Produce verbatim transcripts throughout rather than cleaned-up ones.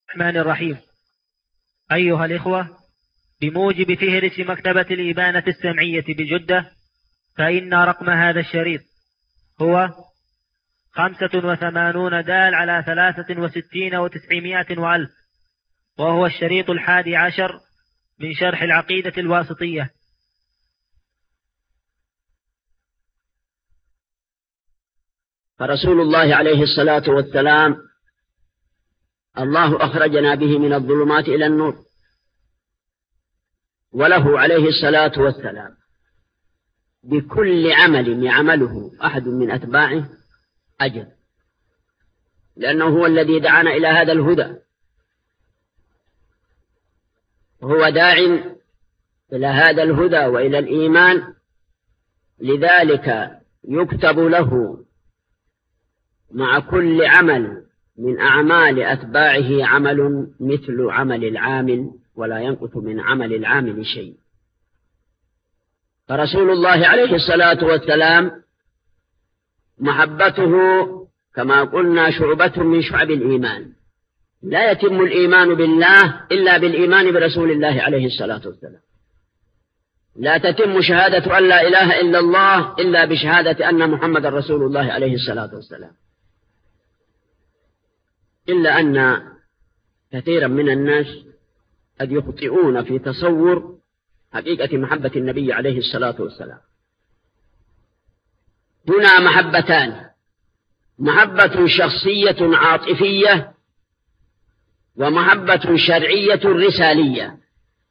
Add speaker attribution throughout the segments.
Speaker 1: الرحمن الرحيم. أيها الإخوة، بموجب فهرس مكتبة الإبانة السمعية بجدة، فإن رقم هذا الشريط هو خمسة وثمانون دال على ثلاثة وستين وتسعمائة وألف، وهو الشريط الحادي عشر من شرح العقيدة الواسطية.
Speaker 2: فرسول الله عليه الصلاة والسلام الله أخرجنا به من الظلمات إلى النور، وله عليه الصلاة والسلام بكل عمل يعمله أحد من أتباعه أجر، لأنه هو الذي دعانا إلى هذا الهدى، وهو داع إلى هذا الهدى وإلى الإيمان، لذلك يكتب له مع كل عمل من أعمال أتباعه عمل مثل عمل العامل، ولا ينقص من عمل العامل شيء. فرسول الله عليه الصلاة والسلام محبته كما قلنا شعبة من شعب الإيمان، لا يتم الإيمان بالله إلا بالإيمان برسول الله عليه الصلاة والسلام، لا تتم شهادة أن لا إله إلا الله إلا بشهادة أن محمد رسول الله عليه الصلاة والسلام. إلا أن كثيرا من الناس قد يخطئون في تصور حقيقة محبة النبي عليه الصلاة والسلام. هنا محبتان: محبة شخصية عاطفية، ومحبة شرعية رسالية.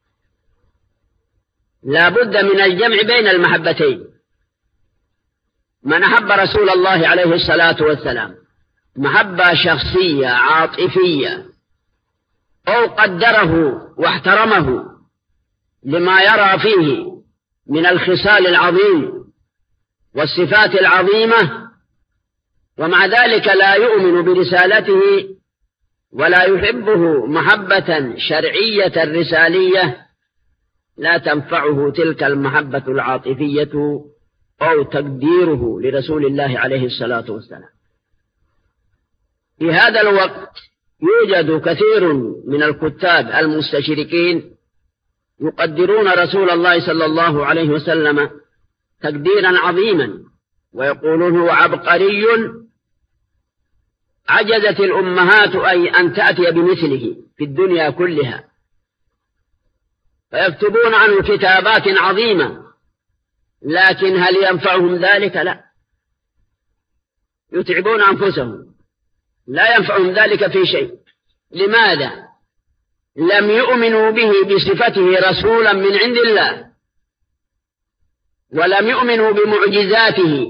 Speaker 2: لا بد من الجمع بين المحبتين. من أحب رسول الله عليه الصلاة والسلام محبة شخصية عاطفية، أو قدره واحترمه لما يرى فيه من الخصال العظيم والصفات العظيمة، ومع ذلك لا يؤمن برسالته ولا يحبه محبة شرعية رسالية، لا تنفعه تلك المحبة العاطفية أو تقديره لرسول الله عليه الصلاة والسلام. في هذا الوقت يوجد كثير من الكتاب المستشرقين يقدرون رسول الله صلى الله عليه وسلم تقديرا عظيما، ويقولون هو عبقري عجزت الأمهات أي أن تأتي بمثله في الدنيا كلها، فيكتبون عنه كتابات عظيمة، لكن هل ينفعهم ذلك؟ لا، يتعبون أنفسهم، لا ينفعهم ذلك في شيء. لماذا؟ لم يؤمنوا به بصفته رسولا من عند الله، ولم يؤمنوا بمعجزاته،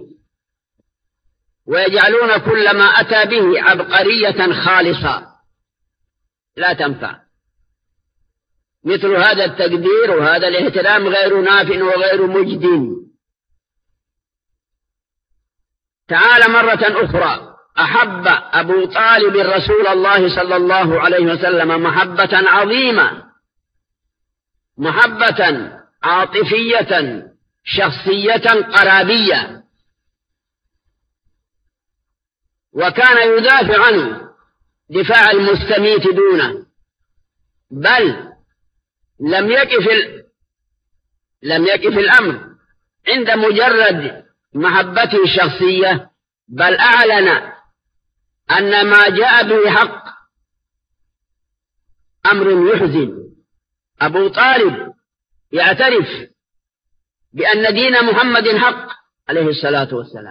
Speaker 2: ويجعلون كل ما أتى به عبقرية خالصة لا تنفع. مثل هذا التقدير وهذا الاحترام غير نافع وغير مجد. تعال مرة أخرى: أحب أبو طالب رسول الله صلى الله عليه وسلم محبة عظيمة، محبة عاطفية شخصية قرابية، وكان يدافع عنه دفاع المستميت دونه، بل لم يقف لم يقف الأمر عند مجرد محبته الشخصية، بل أعلن أن ما جاء به حق، أمر يحزن. أبو طالب يعترف بأن دين محمد حق عليه الصلاة والسلام،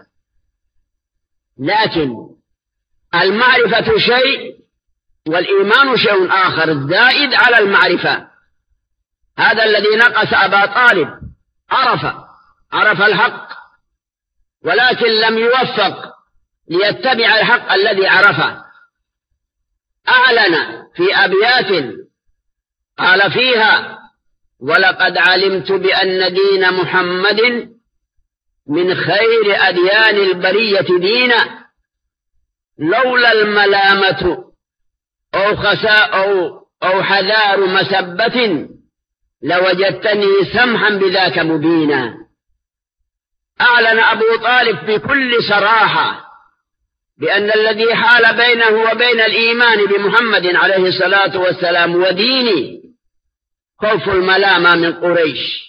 Speaker 2: لكن المعرفة شيء والإيمان شيء آخر زائد على المعرفة. هذا الذي نقص أبا طالب، عرف عرف الحق ولكن لم يوفق ليتبع الحق الذي عرفه. أعلن في أبيات قال فيها: ولقد علمت بأن دين محمد من خير أديان البرية دينا، لولا الملامة أو خساء أو, أو حذار مسبة لوجدتني سمحا بذاك مبينا. أعلن أبو طالب بكل صراحة بأن الذي حال بينه وبين الإيمان بمحمد عليه الصلاة والسلام ودينه خوف الملامة من قريش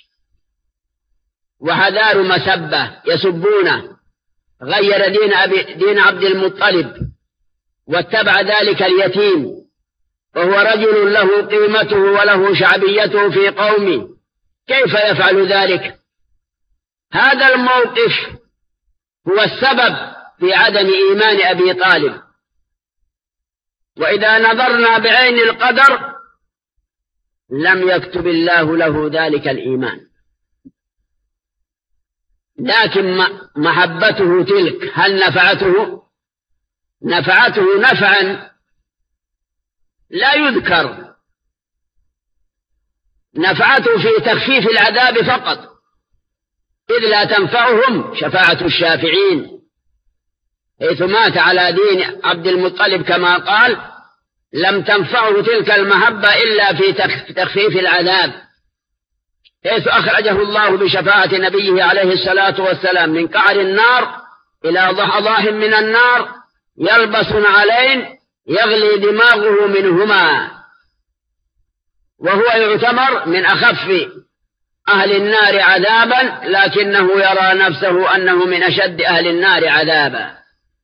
Speaker 2: وحذار مسبة يسبونه، غير دين, أبي دين عبد المطلب واتبع ذلك اليتيم، وهو رجل له قيمته وله شعبيته في قومه، كيف يفعل ذلك؟ هذا الموقف هو السبب في عدم إيمان أبي طالب. وإذا نظرنا بعين القدر لم يكتب الله له ذلك الإيمان، لكن محبته تلك هل نفعته؟ نفعته نفعا لا يذكر، نفعته في تخفيف العذاب فقط، إذ لا تنفعهم شفاعة الشافعين، حيث مات على دين عبد المطلب كما قال لم تنفعه تلك المحبة إلا في تخفيف العذاب، حيث أخرجه الله بشفاعة نبيه عليه الصلاة والسلام من قعر النار إلى ضحضاح من النار يلبس علين يغلي دماغه منهما، وهو يعتبر من أخف أهل النار عذابا، لكنه يرى نفسه أنه من أشد أهل النار عذابا.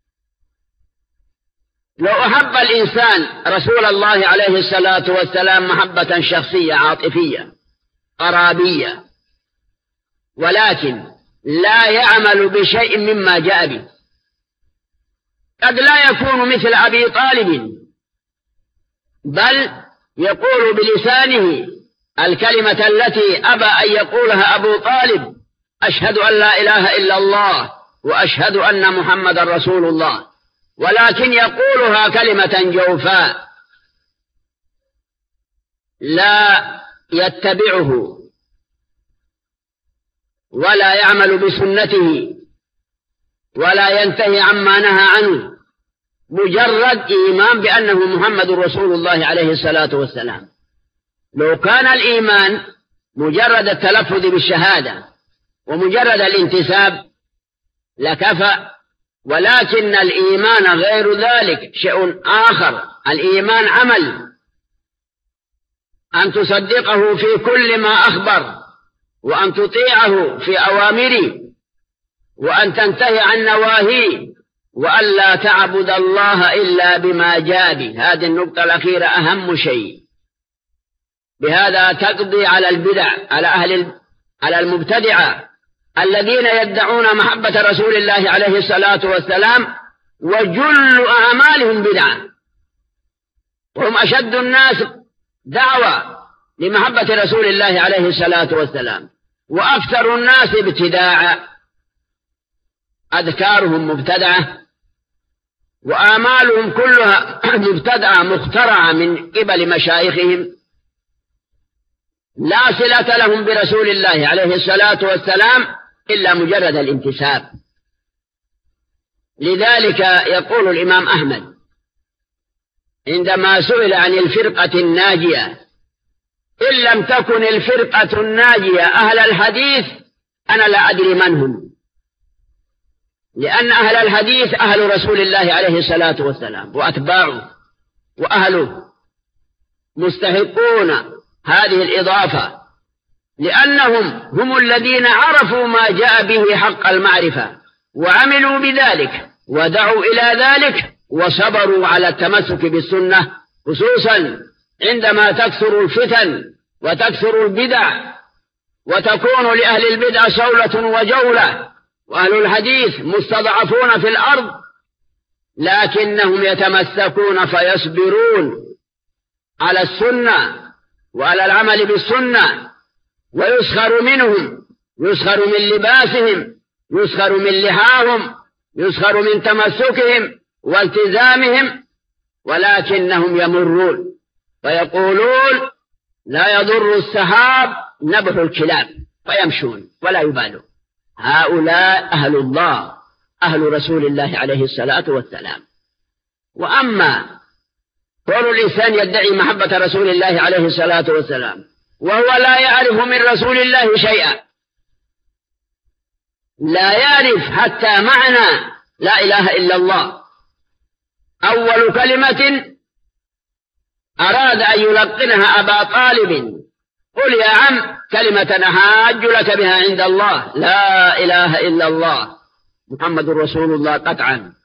Speaker 2: لو أحب الإنسان رسول الله عليه الصلاة والسلام محبة شخصية عاطفية قرابية، ولكن لا يعمل بشيء مما جاء به، قد لا يكون مثل أبي طالب، بل يقول بلسانه الكلمة التي أبى أن يقولها أبو طالب: أشهد أن لا إله إلا الله وأشهد أن محمد رسول الله، ولكن يقولها كلمة جوفاء لا يتبعه ولا يعمل بسنته ولا ينتهي عما نهى عنه، مجرد إيمان بأنه محمد رسول الله عليه الصلاة والسلام. لو كان الإيمان مجرد التلفظ بالشهادة ومجرد الانتساب لكفى، ولكن الإيمان غير ذلك، شيء آخر. الإيمان عمل، أن تصدقه في كل ما أخبر، وأن تطيعه في أوامره، وأن تنتهي عن نواهيه، وأن لا تعبد الله إلا بما جاء به. هذه النقطة الأخيرة أهم شيء، بهذا تقضي على البدع، على أهل على المبتدعة الذين يدعون محبة رسول الله عليه الصلاة والسلام وجل أعمالهم بدعة، وهم أشد الناس دعوة لمحبة رسول الله عليه الصلاة والسلام، وأكثر الناس ابتداعا، أذكارهم مبتدعة وآمالهم كلها مبتدعة مخترعة من قبل مشايخهم، لا صلة لهم برسول الله عليه الصلاة والسلام إلا مجرد الانتساب. لذلك يقول الإمام أحمد عندما سئل عن الفرقة الناجية: إن لم تكن الفرقة الناجية أهل الحديث أنا لا أدري من هم، لأن أهل الحديث أهل رسول الله عليه الصلاة والسلام وأتباعه وأهله مستحقون هذه الإضافة، لأنهم هم الذين عرفوا ما جاء به حق المعرفة وعملوا بذلك ودعوا إلى ذلك وصبروا على التمسك بالسنة، خصوصا عندما تكثر الفتن وتكثر البدع وتكون لأهل البدع صولة وجولة، وأهل الحديث مستضعفون في الأرض، لكنهم يتمسكون فيصبرون على السنة وعلى العمل بالسنة، ويسخر منهم، يسخر من لباسهم، يسخر من لحاهم، يسخر من تمسكهم والتزامهم، ولكنهم يمرون فيقولون: لا يضر السحاب نبح الكلاب، فيمشون ولا يبالون. هؤلاء أهل الله، أهل رسول الله عليه الصلاة والسلام. وأما كون الإنسان يدعي محبة رسول الله عليه الصلاة والسلام وهو لا يعرف من رسول الله شيئا، لا يعرف حتى معنى لا إله إلا الله، أول كلمة أراد أن يلقنها أبا طالب: قل يا عم كلمة أحاج لك بها عند الله، لا إله إلا الله محمد رسول الله قطعا.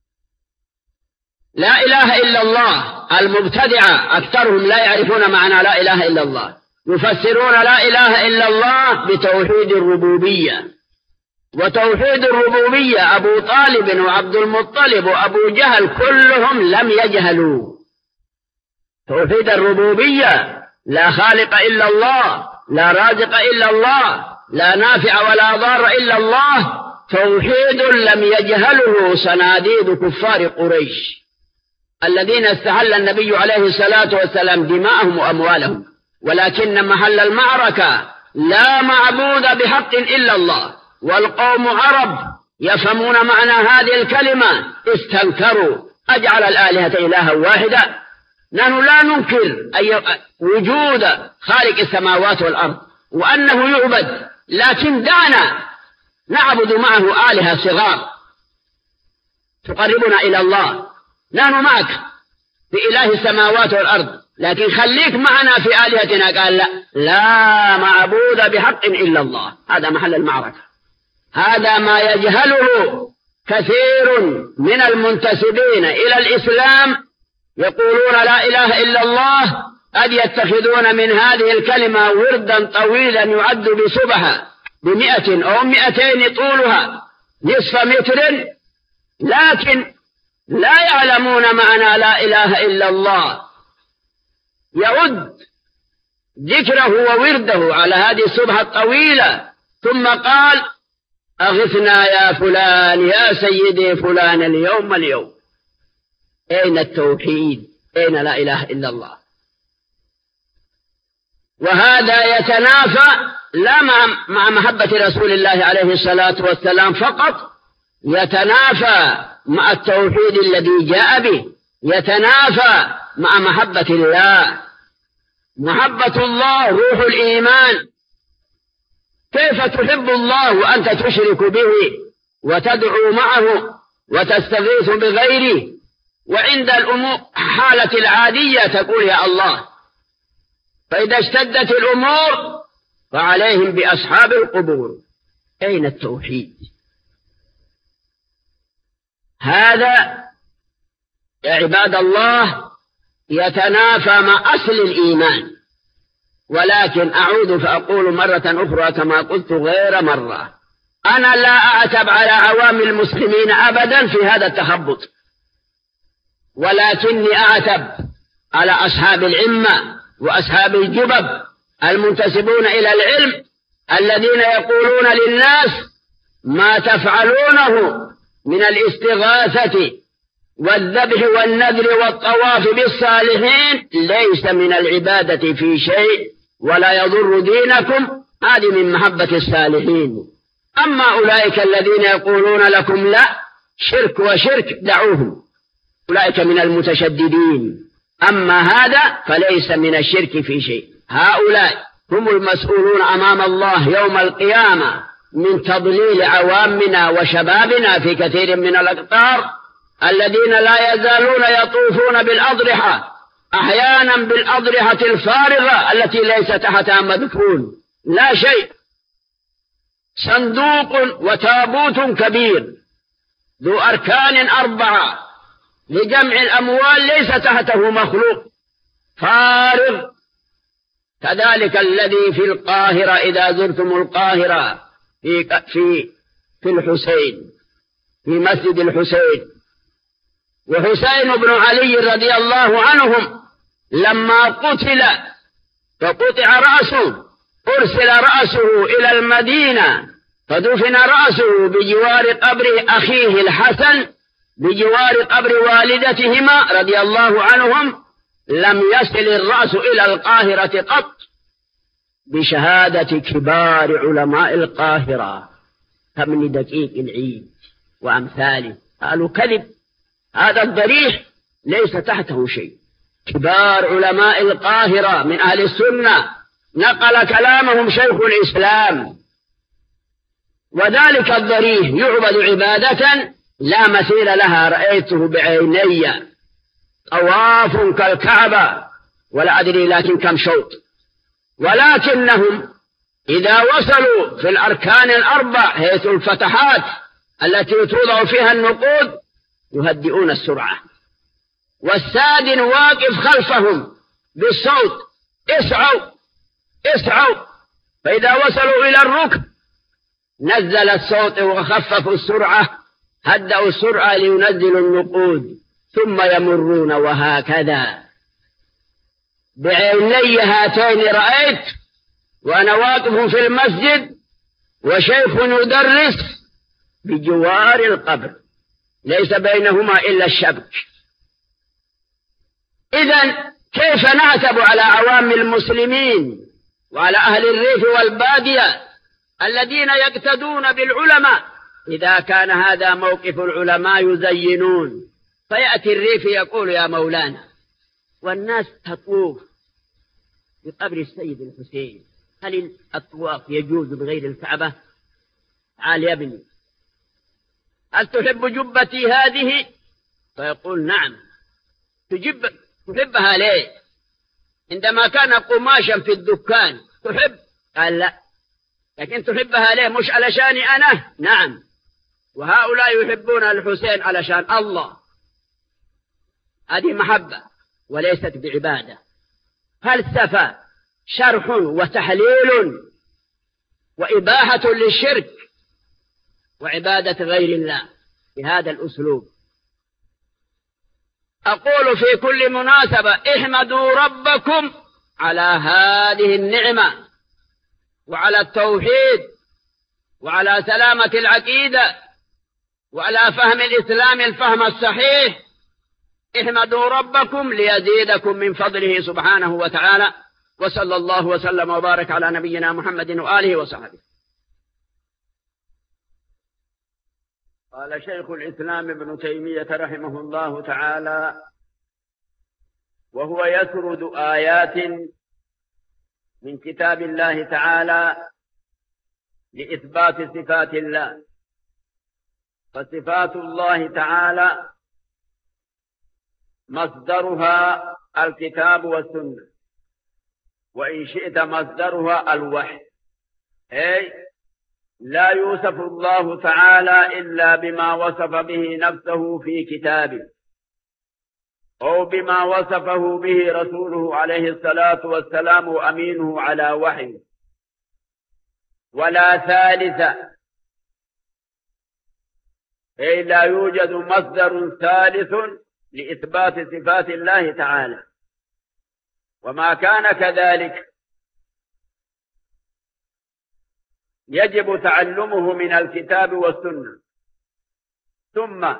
Speaker 2: لا إله إلا الله المبتدعة أكثرهم لا يعرفون معنى لا إله إلا الله، يفسرون لا إله إلا الله بتوحيد الربوبية، وتوحيد الربوبية أبو طالب وعبد المطلب وأبو جهل كلهم لم يجهلوا توحيد الربوبية. لا خالق إلا الله، لا رازق إلا الله، لا نافع ولا ضار إلا الله، توحيد لم يجهله صناديد كفار قريش الذين استحل النبي عليه الصلاة والسلام دماءهم وأموالهم، ولكن محل المعركة لا معبود بحق إلا الله، والقوم عرب يفهمون معنى هذه الكلمة استنكروا: أجعل الآلهة إلها واحدا؟ نحن لا ننكر أي وجود خالق السماوات والأرض وأنه يعبد، لكن دعنا نعبد معه آلهة صغار تقربنا إلى الله. نحن معك في إله السماوات والأرض، لكن خليك معنا في آلهتنا. قال لا، لا معبود بحق إلا الله. هذا محل المعركة، هذا ما يجهله كثير من المنتسبين إلى الإسلام، يقولون لا إله إلا الله، قد يتخذون من هذه الكلمة وردا طويلا يعد بسبحة بمئة أو مئتين طولها نصف متر، لكن لا يعلمون معنى لا إله إلا الله. يعد ذكره وورده على هذه السبحة الطويلة، ثم قال: أغثنا يا فلان يا سيدي فلان اليوم اليوم. أين التوحيد؟ أين لا إله إلا الله؟ وهذا يتنافى لا مع, مع محبة رسول الله عليه الصلاة والسلام فقط، يتنافى مع التوحيد الذي جاء به، يتنافى مع محبة الله. محبة الله روح الإيمان. كيف تحب الله وأنت تشرك به وتدعو معه وتستغيث بغيره، وعند الأمور حالة العادية تقول يا الله، فإذا اشتدت الأمور فعليهم بأصحاب القبور. أين التوحيد؟ هذا يا عباد الله يتنافى مع أصل الإيمان. ولكن أعود فأقول مرة أخرى كما قلت غير مرة: أنا لا أعتب على عوام المسلمين أبدا في هذا التخبط، ولكني أعتب على أصحاب العمة وأصحاب الجبب المنتسبون إلى العلم، الذين يقولون للناس ما تفعلونه من الاستغاثة والذبح والنذر والطواف بالصالحين ليس من العبادة في شيء ولا يضر دينكم، هذه من محبة الصالحين. أما أولئك الذين يقولون لكم لا، شرك وشرك دعوهم، أولئك من المتشددين. أما هذا فليس من الشرك في شيء. هؤلاء هم المسؤولون أمام الله يوم القيامة من تضليل عوامنا وشبابنا في كثير من الأقطار، الذين لا يزالون يطوفون بالأضرحة، أحيانا بالأضرحة الفارغة التي ليس تحتها مدفون لا شيء، صندوق وتابوت كبير ذو أركان أربعة لجمع الأموال ليس تحته مخلوق، فارغ. كذلك الذي في القاهرة، إذا زرتم القاهرة في في في الحسين، في مسجد الحسين، وحسين بن علي رضي الله عنهم لما قتل فقطع رأسه أرسل رأسه إلى المدينة فدفن رأسه بجوار قبر أخيه الحسن بجوار قبر والدتهما رضي الله عنهم، لم يصل الرأس إلى القاهرة قط، بشهادة كبار علماء القاهرة كابن دقيق العيد وأمثاله. قالوا كذب، هذا الضريح ليس تحته شيء. كبار علماء القاهرة من أهل السنة نقل كلامهم شيخ الإسلام. وذلك الضريح يعبد عبادة لا مثيل لها رأيته بعيني طواف كالكعبة ولا أدري لكن كم شوط، ولكنهم إذا وصلوا في الأركان الأربع حيث الفتحات التي توضع فيها النقود يهدئون السرعة، والسادن واقف خلفهم بالصوت اسعوا اسعوا، فإذا وصلوا إلى الركن نزل الصوت وخففوا السرعة، هدأوا السرعة لينزلوا النقود ثم يمرون. وهكذا بعيني هاتين رأيت وأنا واقف في المسجد وشيخ يدرس بجوار القبر ليس بينهما إلا الشبك. إذن كيف نعتب على عوام المسلمين وعلى أهل الريف والبادية الذين يقتدون بالعلماء إذا كان هذا موقف العلماء يزينون، فيأتي الريف يقول يا مولانا، والناس تطوف بقبر السيد الحسين، هل الطواف يجوز بغير الكعبة؟ تعال يا ابني، هل تحب جبتي هذه؟ فيقول نعم. تجب تحبها ليه؟ عندما كان قماشا في الدكان تحب؟ قال لا. لكن تحبها ليه؟ مش علشاني أنا؟ نعم. وهؤلاء يحبون الحسين علشان الله، هذه محبة وليست بعبادة. فلسفة، شرح وتحليل وإباحة للشرك وعبادة غير الله بهذا الأسلوب. أقول في كل مناسبة احمدوا ربكم على هذه النعمة وعلى التوحيد وعلى سلامة العقيدة وعلى فهم الإسلام الفهم الصحيح. احمدوا ربكم ليزيدكم من فضله سبحانه وتعالى، وصلى الله وسلم وبارك على نبينا محمد وآله وصحبه. قال شيخ الإسلام ابن تيمية رحمه الله تعالى وهو يسرد آيات من كتاب الله تعالى لإثبات صفات الله. فصفات الله تعالى مصدرها الكتاب والسنة، وإن شئت مصدرها الوحي، أي لا يوصف الله تعالى إلا بما وصف به نفسه في كتابه أو بما وصفه به رسوله عليه الصلاة والسلام وأمينه على وحيه، ولا ثالث، أي لا يوجد مصدر ثالث لإثبات صفات الله تعالى. وما كان كذلك يجب تعلمه من الكتاب والسنة. ثم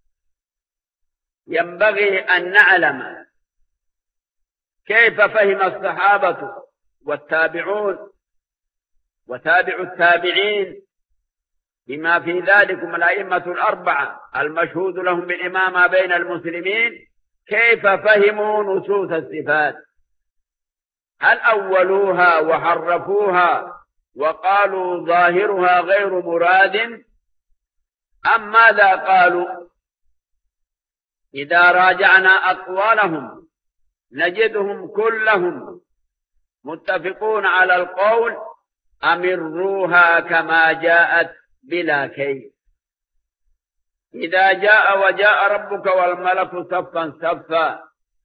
Speaker 2: ينبغي أن نعلم كيف فهم الصحابة والتابعون وتابع التابعين بما في ذلكم الأئمة الأربعة المشهود لهم بالإمامة بين المسلمين، كيف فهموا نصوص الصفات؟ هل أولوها وحرفوها وقالوا ظاهرها غير مراد أم ماذا قالوا؟ إذا راجعنا أقوالهم نجدهم كلهم متفقون على القول أمروها كما جاءت بلا كيف. إذا جاء وجاء ربك والملك صفا صفا،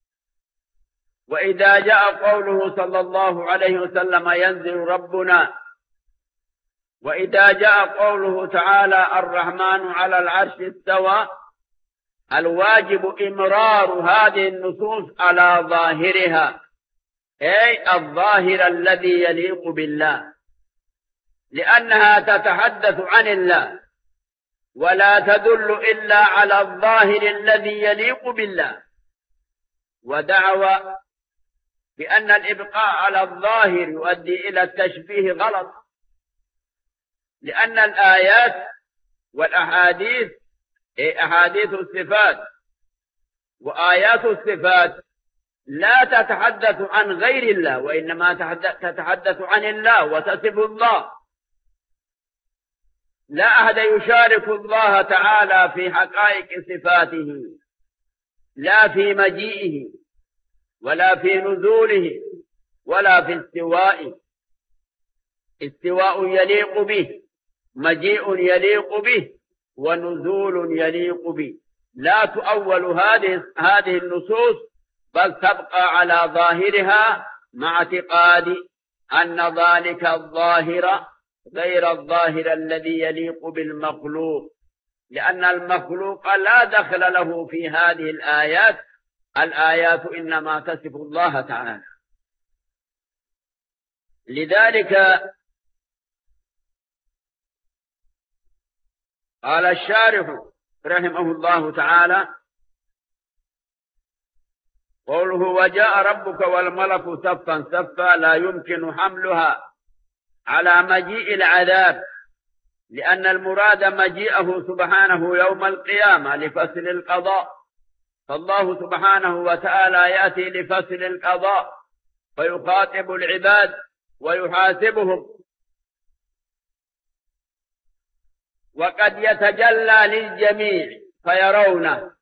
Speaker 2: وإذا جاء قوله صلى الله عليه وسلم ينزل ربنا، وإذا جاء قوله تعالى الرحمن على العرش استوى، الواجب إمرار هذه النصوص على ظاهرها، أي الظاهر الذي يليق بالله، لأنها تتحدث عن الله ولا تدل إلا على الظاهر الذي يليق بالله. ودعوى بأن الإبقاء على الظاهر يؤدي إلى التشبيه غلط، لأن الآيات والأحاديث أي أحاديث الصفات وآيات الصفات لا تتحدث عن غير الله، وإنما تتحدث عن الله وتصف الله. لا أحد يشارك الله تعالى في حقائق صفاته،
Speaker 3: لا في مجيئه ولا في نزوله ولا في استوائه. استواء يليق به، مجيء يليق به، ونزول يليق به. لا تؤول هذه هذه النصوص، بل تبقى على ظاهرها مع اعتقاد أن ذلك الظاهر غير الظاهر الذي يليق بالمخلوق، لأن المخلوق لا دخل له في هذه الآيات. الآيات إنما تصف الله تعالى. لذلك قال الشارح رحمه الله تعالى: قوله وجاء ربك والملك صفا صفا لا يمكن حملها على مجيء العذاب، لأن المراد مجيئه سبحانه يوم القيامة لفصل القضاء، فالله سبحانه وتعالى يأتي لفصل القضاء فيخاطب العباد ويحاسبهم، وقد يتجلى للجميع فيرونه،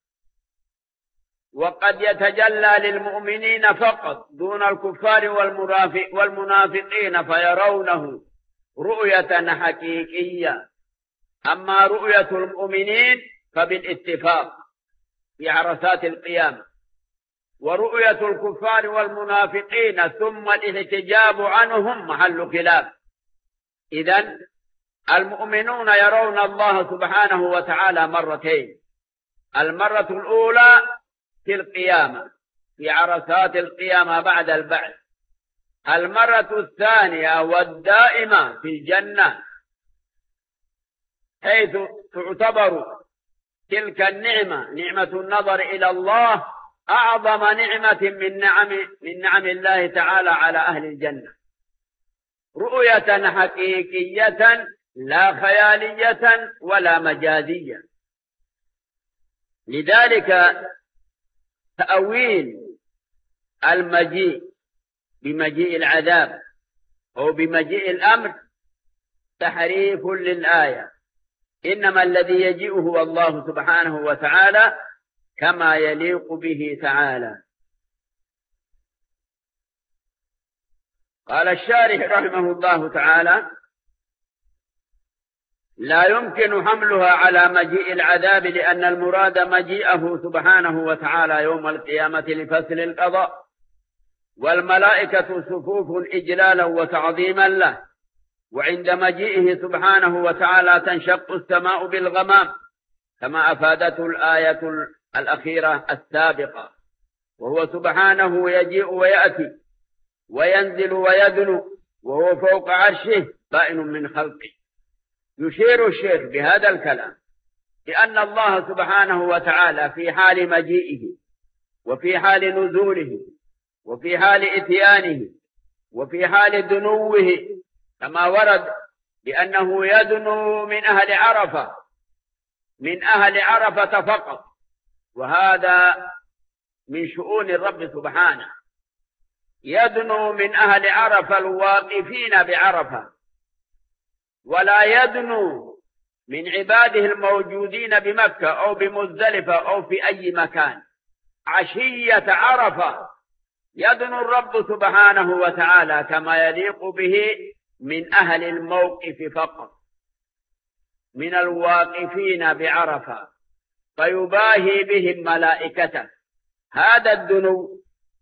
Speaker 3: وقد يتجلى للمؤمنين فقط دون الكفار والمنافقين فيرونه رؤية حقيقية. أما رؤية المؤمنين فبالاتفاق في عرصات القيامة، ورؤية الكفار والمنافقين ثم الاحتجاب عنهم محل خلاف. إذن المؤمنون يرون الله سبحانه وتعالى مرتين: المرة الأولى في القيامة في عرصات القيامة بعد البعث، المرة الثانية والدائمة في الجنة، حيث تعتبر تلك النعمة نعمة النظر إلى الله أعظم نعمة من نعم من نعم الله تعالى على أهل الجنة، رؤية حقيقية لا خيالية ولا مجازية. لذلك تأويل المجيء بمجيء العذاب أو بمجيء الأمر تحريف للآية، إنما الذي يجيء هو الله سبحانه وتعالى كما يليق به تعالى. قال الشارح رحمه الله تعالى: لا يمكن حملها على مجيء العذاب، لأن المراد مجيئه سبحانه وتعالى يوم القيامة لفصل القضاء، والملائكة صفوف إجلالا وتعظيما له، وعند مجيئه سبحانه وتعالى تنشق السماء بالغمام كما أفادته الآية الأخيرة السابقة، وهو سبحانه يجيء ويأتي وينزل ويدنو وهو فوق عرشه بائن من خلقه. يشير الشيخ بهذا الكلام لأن الله سبحانه وتعالى في حال مجيئه وفي حال نزوله وفي حال إتيانه وفي حال دنوه، كما ورد بأنه يدنو من أهل عرفة من أهل عرفة فقط، وهذا من شؤون الرب سبحانه، يدنو من أهل عرفة الواقفين بعرفة، ولا يدنو من عباده الموجودين بمكة أو بمزدلفة أو في أي مكان. عشية عرفة يدنو الرب سبحانه وتعالى كما يليق به من أهل الموقف فقط، من الواقفين بعرفة، فيباهي بهم ملائكته. هذا الدنو،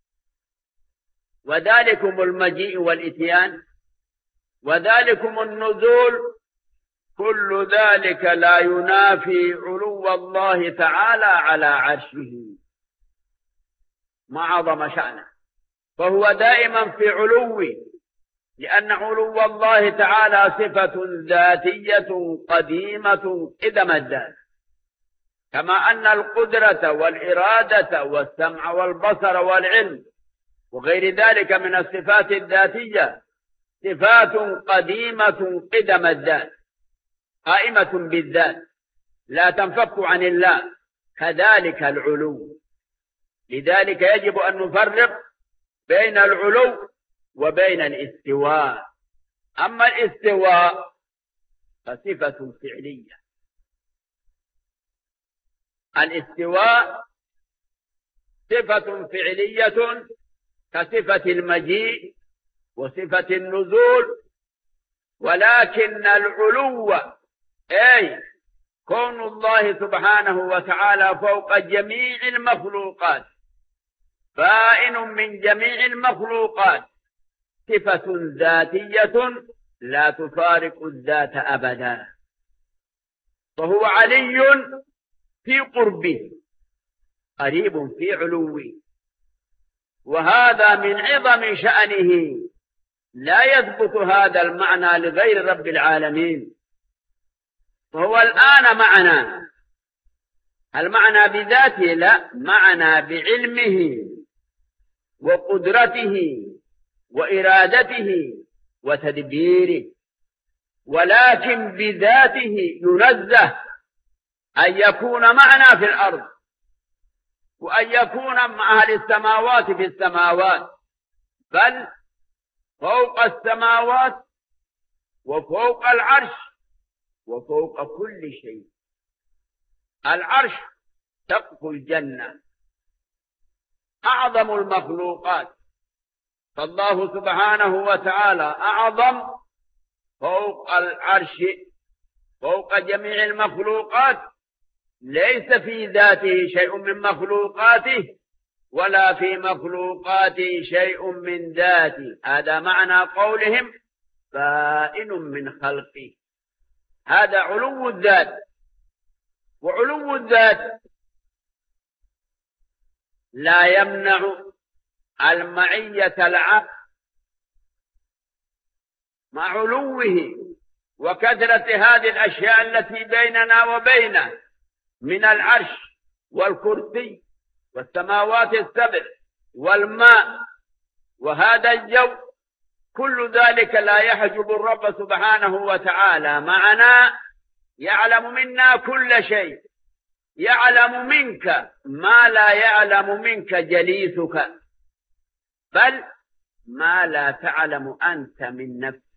Speaker 3: وذلكم المجيء والإتيان، وذلكم النزول، كل ذلك لا ينافي علو الله تعالى على عرشه ما عظم شأنه، فهو دائما في علو، لأن علو الله تعالى صفة ذاتية قديمة قدم الذات، كما أن القدرة والإرادة والسمع والبصر والعلم وغير ذلك من الصفات الذاتية صفات قديمة قدم الذات قائمة بالذات لا تنفك عن الله، كذلك العلو. لذلك يجب أن نفرق بين العلو وبين الاستواء. أما الاستواء فصفة فعلية، الاستواء صفة فعلية كصفة المجيء وصفة النزول، ولكن العلو أي كون الله سبحانه وتعالى فوق جميع المخلوقات بائن من جميع المخلوقات صفة ذاتية لا تفارق الذات أبدا، فهو علي في قربه قريب في علوه، وهذا من عظم شأنه. لا يثبت هذا المعنى لغير رب العالمين، فهو الآن معنا. المعنى بذاته لا، معنى بعلمه وقدرته وإرادته وتدبيره، ولكن بذاته ينزه أن يكون معنا في الأرض، وأن يكون مع أهل السماوات في السماوات، بل فوق السماوات وفوق العرش وفوق كل شيء. العرش سقف الجنة أعظم المخلوقات، فالله سبحانه وتعالى أعظم فوق العرش فوق جميع المخلوقات، ليس في ذاته شيء من مخلوقاته ولا في مخلوقاته شيء من ذاته. هذا معنى قولهم بائن من خلقه، هذا علو الذات. وعلو الذات لا يمنع المعية العقل مع علوه وكثرة هذه الأشياء التي بيننا وبينه من العرش والكرسي والسماوات السبع والماء وهذا الجو، كل ذلك لا يحجب الرب سبحانه وتعالى معنا، يعلم منا كل شيء، يعلم منك ما لا يعلم منك جليسك، بل ما لا تعلم أنت من نفسك.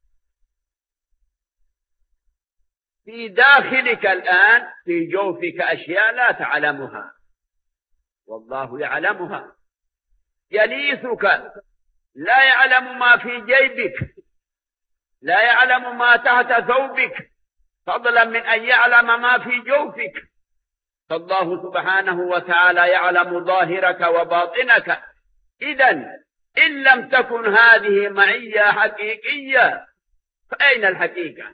Speaker 3: في داخلك الآن في جوفك أشياء لا تعلمها والله يعلمها. جليسك لا يعلم ما في جيبك، لا يعلم ما تحت ثوبك، فضلا من أن يعلم ما في جوفك. فالله سبحانه وتعالى يعلم ظاهرك وباطنك. إذن إن لم تكن هذه معية حقيقية فأين الحقيقة؟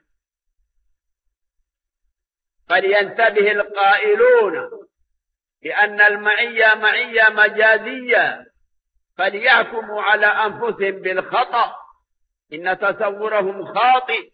Speaker 3: فلينتبه القائلون بأن المعية معية مجازية فليحكموا على أنفسهم بالخطأ، إن تصورهم خاطئ.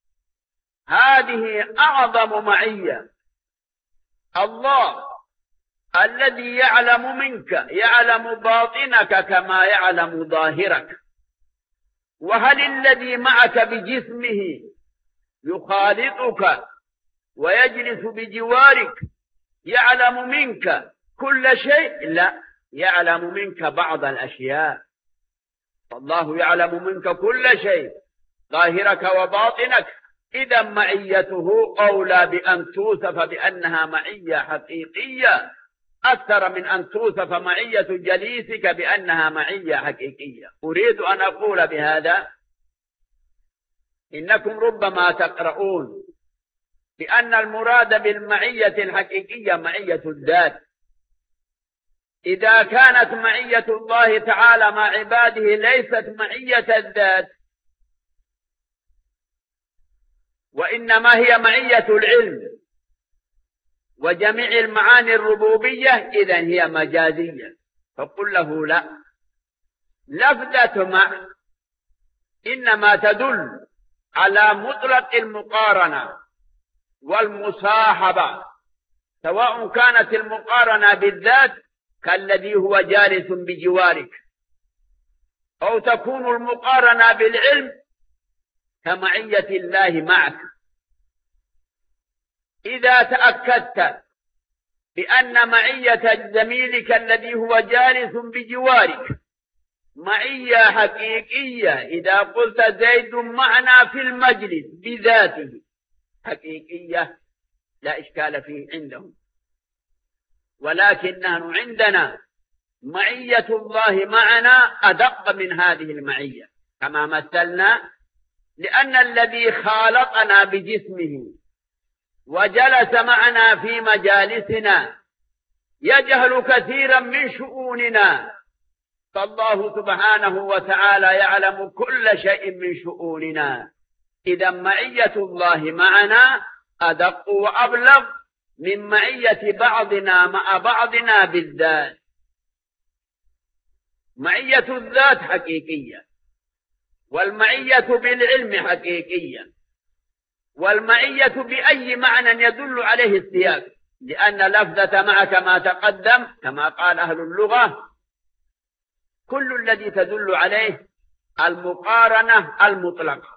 Speaker 3: هذه أعظم معية. الله الذي يعلم منك يعلم باطنك كما يعلم ظاهرك. وهل الذي معك بجسمه يخالطك ويجلس بجوارك يعلم منك كل شيء؟ لا، يعلم منك بعض الأشياء. فالله يعلم منك كل شيء ظاهرك وباطنك. إذا معيته أولى بأن توصف بأنها معية حقيقية أكثر من أن توصف معية جليسك بأنها معية حقيقية. أريد أن أقول بهذا إنكم ربما تقرؤون بأن المراد بالمعية الحقيقية معية الذات. إذا كانت معية الله تعالى مع عباده ليست معية الذات وإنما هي معية العلم وجميع المعاني الربوبية، إذن هي مجازية. فقل له لا، لفظة مع إنما تدل على مطلق المقارنة والمصاحبة، سواء كانت المقارنة بالذات كالذي هو جالس بجوارك، أو تكون المقارنة بالعلم كمعية الله معك. إذا تأكدت بأن معية زميلك الذي هو جالس بجوارك معية حقيقية، إذا قلت زيد معنا في المجلس بذاته حقيقية لا إشكال فيه عندهم، ولكن نحن عندنا معية الله معنا أدق من هذه المعية كما مثلنا، لأن الذي خالطنا بجسمه وجلس معنا في مجالسنا يجهل كثيرا من شؤوننا، فالله سبحانه وتعالى يعلم كل شيء من شؤوننا. إذا معية الله معنا أدق وأبلغ من معية بعضنا مع بعضنا بالذات. معية الذات حقيقية، والمعية بالعلم حقيقية، والمعية بأي معنى يدل عليه السياق، لأن لفظة مع كما تقدم كما قال أهل اللغة كل الذي تدل عليه المقارنة المطلقة،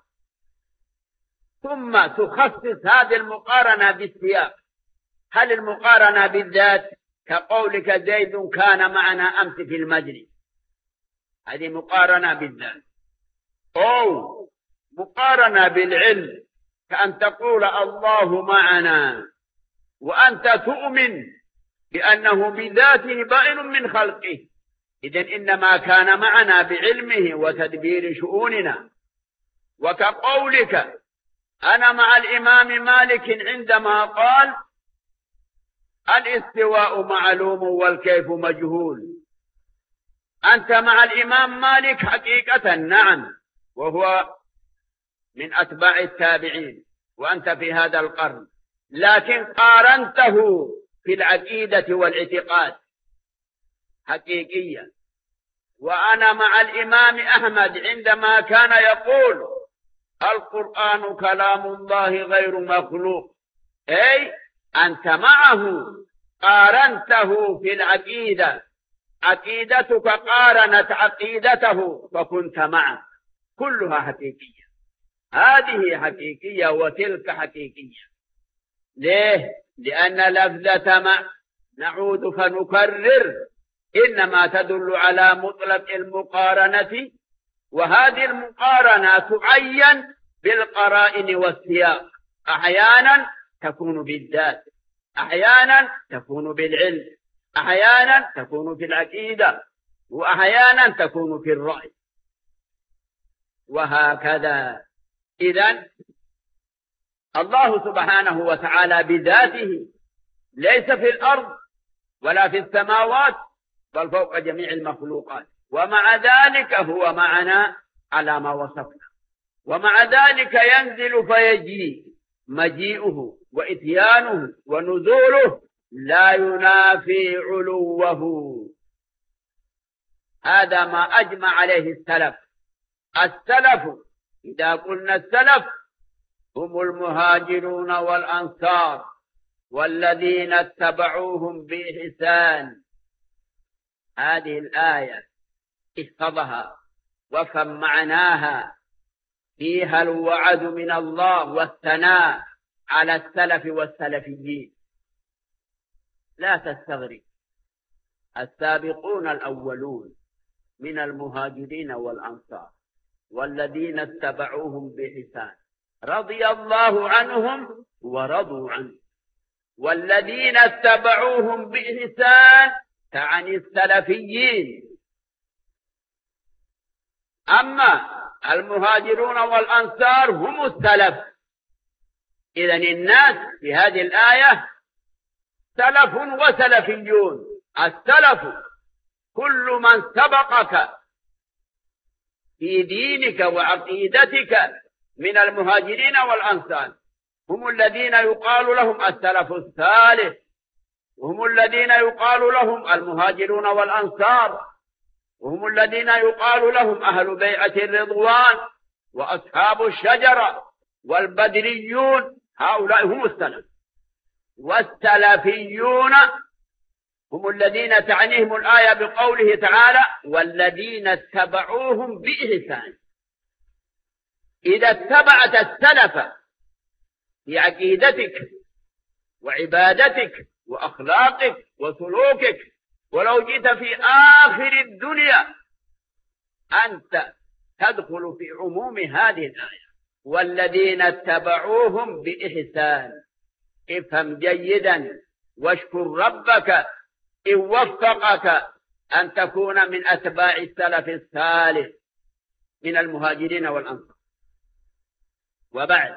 Speaker 3: ثم تخصص هذه المقارنة بالسياق. هل المقارنة بالذات كقولك زيد كان معنا أمس في المجلس، هذه مقارنة بالذات، أو مقارنة بالعلم كأن تقول الله معنا وأنت تؤمن بأنه بذاته بائن من خلقه، إذن إنما كان معنا بعلمه وتدبير شؤوننا. وكقولك أنا مع الإمام مالك عندما قال الاستواء معلوم والكيف مجهول، أنت مع الإمام مالك حقيقة نعم، وهو من أتباع التابعين وأنت في هذا القرن، لكن قارنته في العقيدة والاعتقاد حقيقيا. وأنا مع الإمام أحمد عندما كان يقول القرآن كلام الله غير مخلوق، أي أنت معه قارنته في العقيدة، عقيدتك قارنت عقيدته فكنت معه، كلها حقيقية. هذه حقيقية وتلك حقيقية. ليه؟ لأن لفظة مع نعود فنكرر إنما تدل على مطلق المقارنة، وهذه المقارنة تعين بالقرائن والسياق، أحيانا تكون بالذات، أحيانا تكون بالعلم، أحيانا تكون في العقيدة، وأحيانا تكون في الرأي، وهكذا. إذن الله سبحانه وتعالى بذاته ليس في الأرض ولا في السماوات بل فوق جميع المخلوقات، ومع ذلك هو معنا على ما وصفنا، ومع ذلك ينزل فيجيء، مجيئه وإتيانه ونزوله لا ينافي علوه. هذا ما أجمع عليه السلف. السلف إذا قلنا السلف هم المهاجرون والأنصار والذين اتبعوهم بإحسان. هذه الآية احفظها وافهم معناها، فيها الوعد من الله والثناء على السلف والسلفيين. لا تستغرب، السابقون الأولون من المهاجرين والأنصار والذين اتبعوهم بإحسان رضي الله عنهم ورضوا عنه، والذين اتبعوهم بإحسان تعني السلفيين. أما المهاجرون والأنصار هم السلف. إذن الناس في هذه الآية سلف وسلفيون. السلف كل من سبقك في دينك وعقيدتك من المهاجرين والأنصار، هم الذين يقال لهم السلف الثالث، وهم الذين يقال لهم المهاجرون والأنصار، وهم الذين يقال لهم أهل بيعة الرضوان وأصحاب الشجرة والبدريون. هؤلاء هم السلف. والسلفيون هم الذين تعنيهم الآية بقوله تعالى والذين اتبعوهم بإحسان. إذا اتبعت السلف في عقيدتك وعبادتك وأخلاقك وسلوكك، ولو جئت في آخر الدنيا أنت تدخل في عموم هذه الآية والذين اتبعوهم بإحسان. افهم جيدا واشكر ربك إن وفقك أن تكون من أتباع السلف الصالح من المهاجرين والأنصار. وبعد،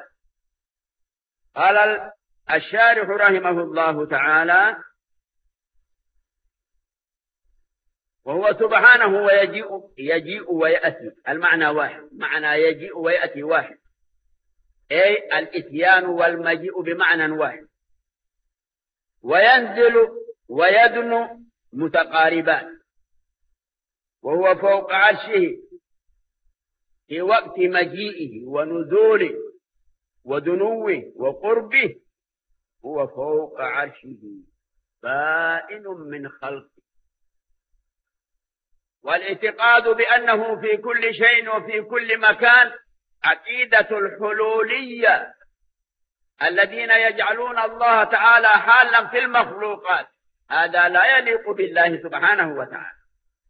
Speaker 3: قال الشارح رحمه الله تعالى: وهو سبحانه ويجيء يجيء ويأتي، المعنى واحد، معنى يجيء ويأتي واحد، أي الإتيان والمجيء بمعنى واحد. وينزل ويدنو متقاربان، وهو فوق عرشه في وقت مجيئه ونزوله ودنوه وقربه، هو فوق عرشه بائن من خلقه. والاعتقاد بأنه في كل شيء وفي كل مكان عقيدة الحلولية الذين يجعلون الله تعالى حالا في المخلوقات، هذا لا يليق بالله سبحانه وتعالى.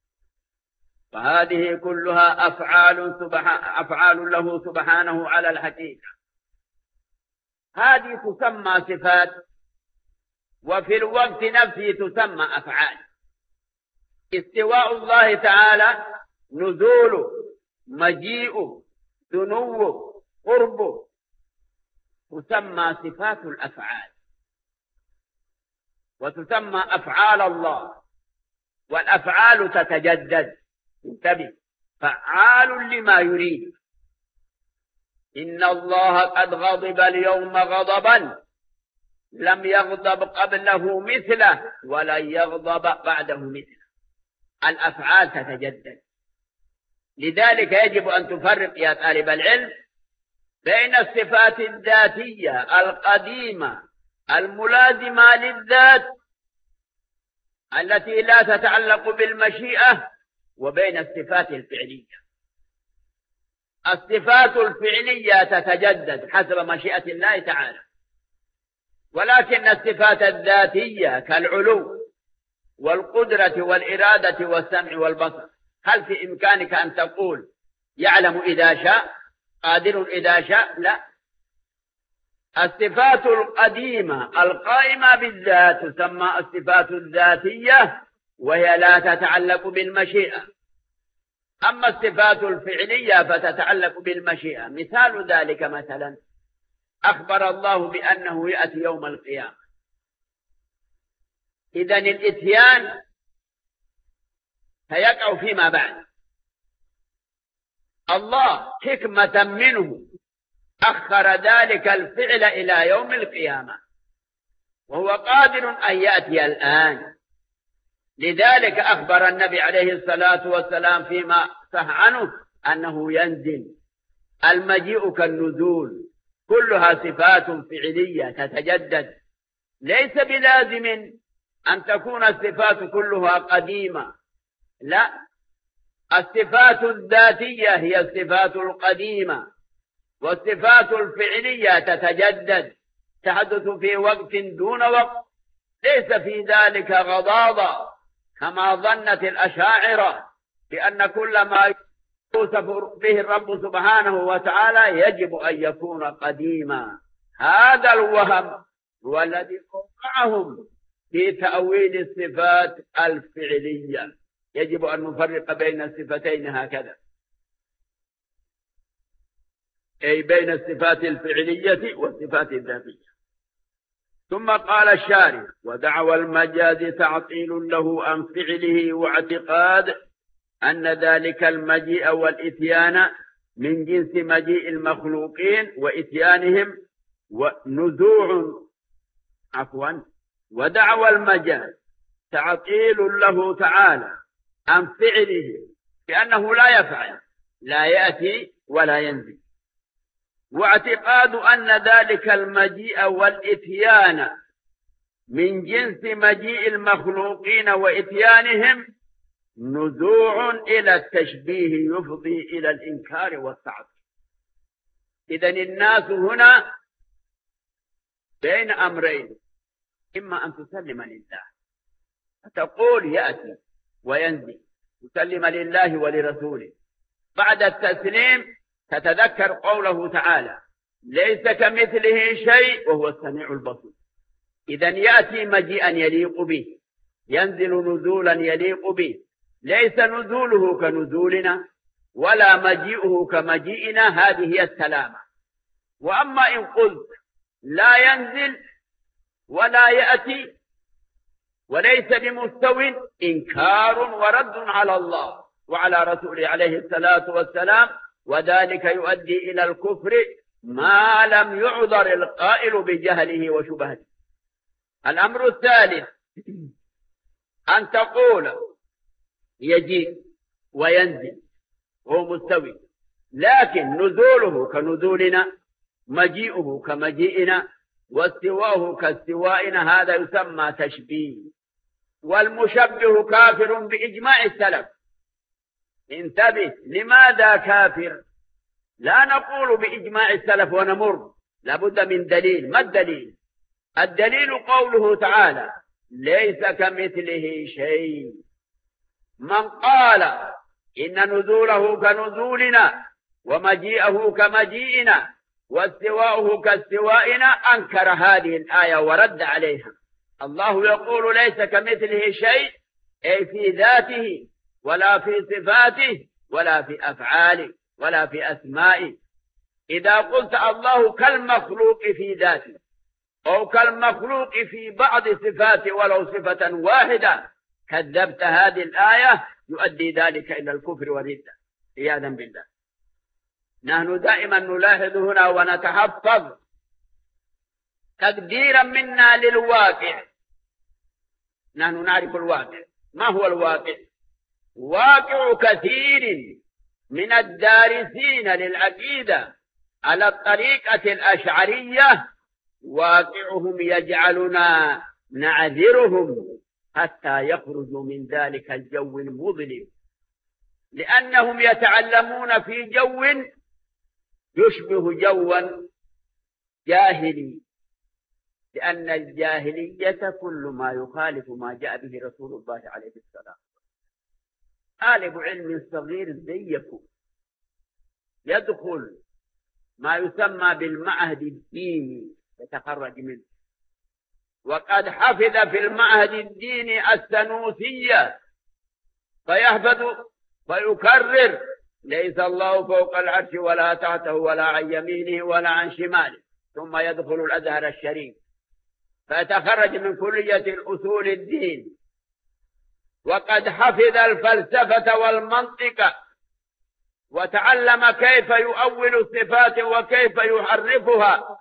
Speaker 3: فهذه كلها أفعال, أفعال له سبحانه على الحقيقة، هذه تسمى صفات، وفي الوقت نفسه تسمى أفعال. استواء الله تعالى نزوله مجيئه دنوه قربه تسمى صفات الأفعال، وتسمى أفعال الله. والأفعال تتجدد، انتبه، فعال لما يريد. إن الله قد غضب اليوم غضبا لم يغضب قبله مثله ولن يغضب بعده مثله. الأفعال تتجدد، لذلك يجب أن تفرق يا طالب العلم بين الصفات الذاتية القديمة الملازمة للذات التي لا تتعلق بالمشيئة، وبين الصفات الفعلية. الصفات الفعلية تتجدد حسب مشيئة الله تعالى، ولكن الصفات الذاتية كالعلو والقدرة والإرادة والسمع والبصر، هل في إمكانك أن تقول يعلم إذا شاء، قادر إذا شاء؟ لا. الصفات القديمة القائمة بالذات تسمى الصفات الذاتية، وهي لا تتعلق بالمشيئة. أما الصفات الفعلية فتتعلق بالمشيئة. مثال ذلك مثلا أخبر الله بأنه يأتي يوم القيامة، إذن الإتيان سيقع فيما بعد. الله حكمة منه أخر ذلك الفعل إلى يوم القيامة، وهو قادر أن يأتي الآن. لذلك أخبر النبي عليه الصلاة والسلام فيما صح عنه أنه ينزل. المجيء كالنزول، كلها صفات فعلية تتجدد، ليس بلازم أن تكون الصفات كلها قديمة، لا، الصفات الذاتية هي الصفات القديمة، والصفات الفعلية تتجدد، تحدث في وقت دون وقت، ليس في ذلك غضاضة كما ظنت الأشاعرة بأن كل ما يوصف به الرب سبحانه وتعالى يجب أن يكون قديما. هذا الوهم هو الذي وقعهم في تأويل الصفات الفعلية. يجب أن نفرق بين الصفتين هكذا، أي بين الصفات الفعلية والصفات الذاتية. ثم قال الشارح: ودعوى المجاز تعطيل له عن فعله، واعتقاد أن ذلك المجيء والإتيان من جنس مجيء المخلوقين وإتيانهم ونزوع عفوا ودعوى المجاز تعطيل له تعالى عن فعله، بأنه لا يفعل، لا يأتي ولا ينزل. واعتقاد أن ذلك المجيء والإتيان من جنس مجيء المخلوقين وإتيانهم نزوع إلى التشبيه يفضي إلى الإنكار والتعطيل. إذن الناس هنا بين أمرين: إما أن تسلم لله فتقول يأتي وينزل، تسلم لله ولرسوله. بعد التسليم تتذكر قوله تعالى: ليس كمثله شيء وهو السميع البصير. إذن يأتي مجيئا يليق به، ينزل نزولا يليق به، ليس نزوله كنزولنا ولا مجيئه كمجيئنا، هذه هي السلامة. وأما إن قلت لا ينزل ولا يأتي وليس بمستو، إنكار ورد على الله وعلى رسوله عليه الصلاة والسلام، وذلك يؤدي إلى الكفر ما لم يعذر القائل بجهله وشبهته. الأمر الثالث أن تقول يجيء وينزل وهو مستوي، لكن نزوله كنزولنا، مجيئه كمجيئنا، واستواءه كاستوائنا، هذا يسمى تشبيه. والمشبه كافر بإجماع السلف. انتبه، لماذا كافر؟ لا نقول بإجماع السلف ونمر، لابد من دليل. ما الدليل؟ الدليل قوله تعالى ليس كمثله شيء. من قال إن نزوله كنزولنا ومجيئه كمجيئنا واستواؤه كاستوائنا أنكر هذه الآية ورد عليها. الله يقول ليس كمثله شيء، أي في ذاته ولا في صفاته ولا في أفعاله ولا في أسمائه. إذا قلت الله كالمخلوق في ذاته أو كالمخلوق في بعض صفاته ولو صفة واحدة، كذبت هذه الآية، يؤدي ذلك إلى الكفر والردة عياذا بالله. نحن دائما نلاحظ هنا ونتحفظ تقديرا منا للواقع. نحن نعرف الواقع. ما هو الواقع؟ واقع كثير من الدارسين للعقيدة على الطريقة الأشعرية، واقعهم يجعلنا نعذرهم حتى يخرجوا من ذلك الجو المظلم، لأنهم يتعلمون في جو يشبه جوا جاهلي، لأن الجاهلية كل ما يخالف ما جاء به رسول الله عليه السلام. طالب علم صغير زيكم يدخل ما يسمى بالمعهد الديني يتخرج منه، وقد حفظ في المعهد الديني السنوسية، فيحفظ ويكرر ليس الله فوق العرش ولا تحته ولا عن يمينه ولا عن شماله، ثم يدخل الأزهر الشريف فيتخرج من كلية الأصول الدين، وقد حفظ الفلسفة والمنطق وتعلم كيف يؤول الصفات وكيف يحرفها،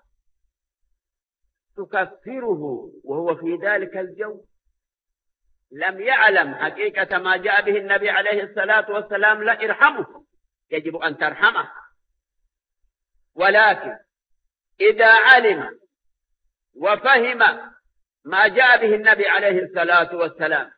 Speaker 3: تكفره وهو في ذلك الجو. لم يعلم حقيقة ما جاء به النبي عليه الصلاة والسلام. لا ارحمه، يجب أن ترحمه. ولكن إذا علم وفهم ما جاء به النبي عليه الصلاة والسلام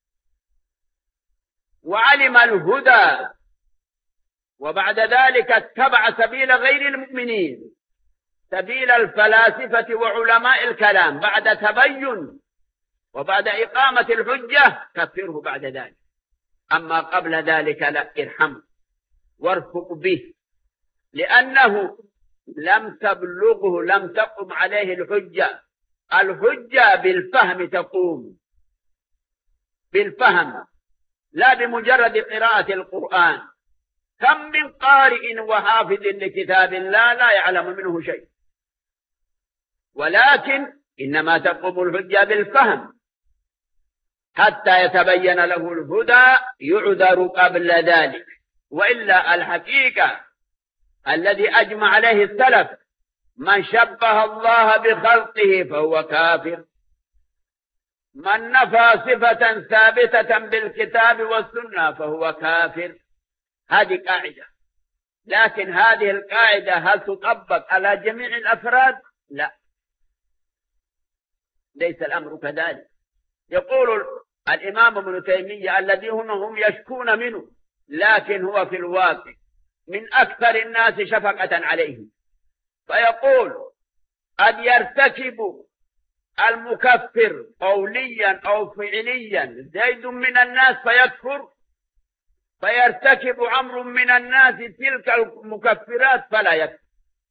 Speaker 3: وعلم الهدى، وبعد ذلك اتبع سبيل غير المؤمنين، سبيل الفلاسفة وعلماء الكلام، بعد تبين وبعد إقامة الحجة كفره بعد ذلك. أما قبل ذلك لا، ارحمه وارفق به، لأنه لم تبلغه، لم تقم عليه الحجة. الحجة بالفهم تقوم، بالفهم لا بمجرد قراءة القرآن. كم من قارئ وحافظ لكتاب الله لا يعلم منه شيء، ولكن إنما تقوم الحجة بالفهم حتى يتبين له الهدى، يعذر قبل ذلك. وإلا الحقيقة الذي أجمع عليه السلف من شبه الله بخلقه فهو كافر، من نفى صفة ثابتة بالكتاب والسنة فهو كافر. هذه قاعدة، لكن هذه القاعدة هل تطبق على جميع الأفراد؟ لا، ليس الأمر كذلك. يقول الإمام ابن تيمية الذي هم يشكون منه، لكن هو في الواقع من أكثر الناس شفقة عليهم، فيقول قد يرتكب المكفر قوليا أو فعليا زيد من الناس فيكفر، فيرتكب عمرو من الناس تلك المكفرات فلا يكفر.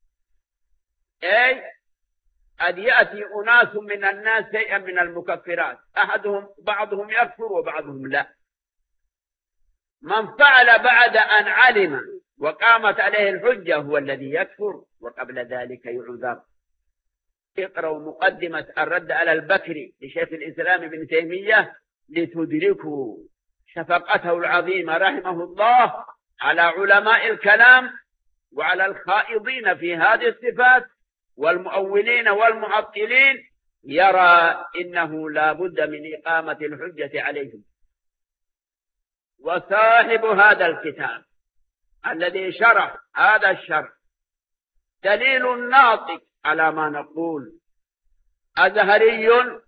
Speaker 3: أي قد يأتي أناس من الناس شيئا من المكفرات، أحدهم بعضهم يكفر وبعضهم لا. من فعل بعد أن علم وقامت عليه الحجة هو الذي يكفر، وقبل ذلك يعذر. اقرأوا مقدمة الرد على البكري لشيخ الإسلام ابن تيمية لتدركوا شفقته العظيمة رحمه الله على علماء الكلام وعلى الخائضين في هذه الصفات والمؤولين والمعطلين. يرى إنه لا بد من إقامة الحجة عليهم. وصاحب هذا الكتاب الذي شرح هذا الشرح دليل ناطق على ما نقول. أزهري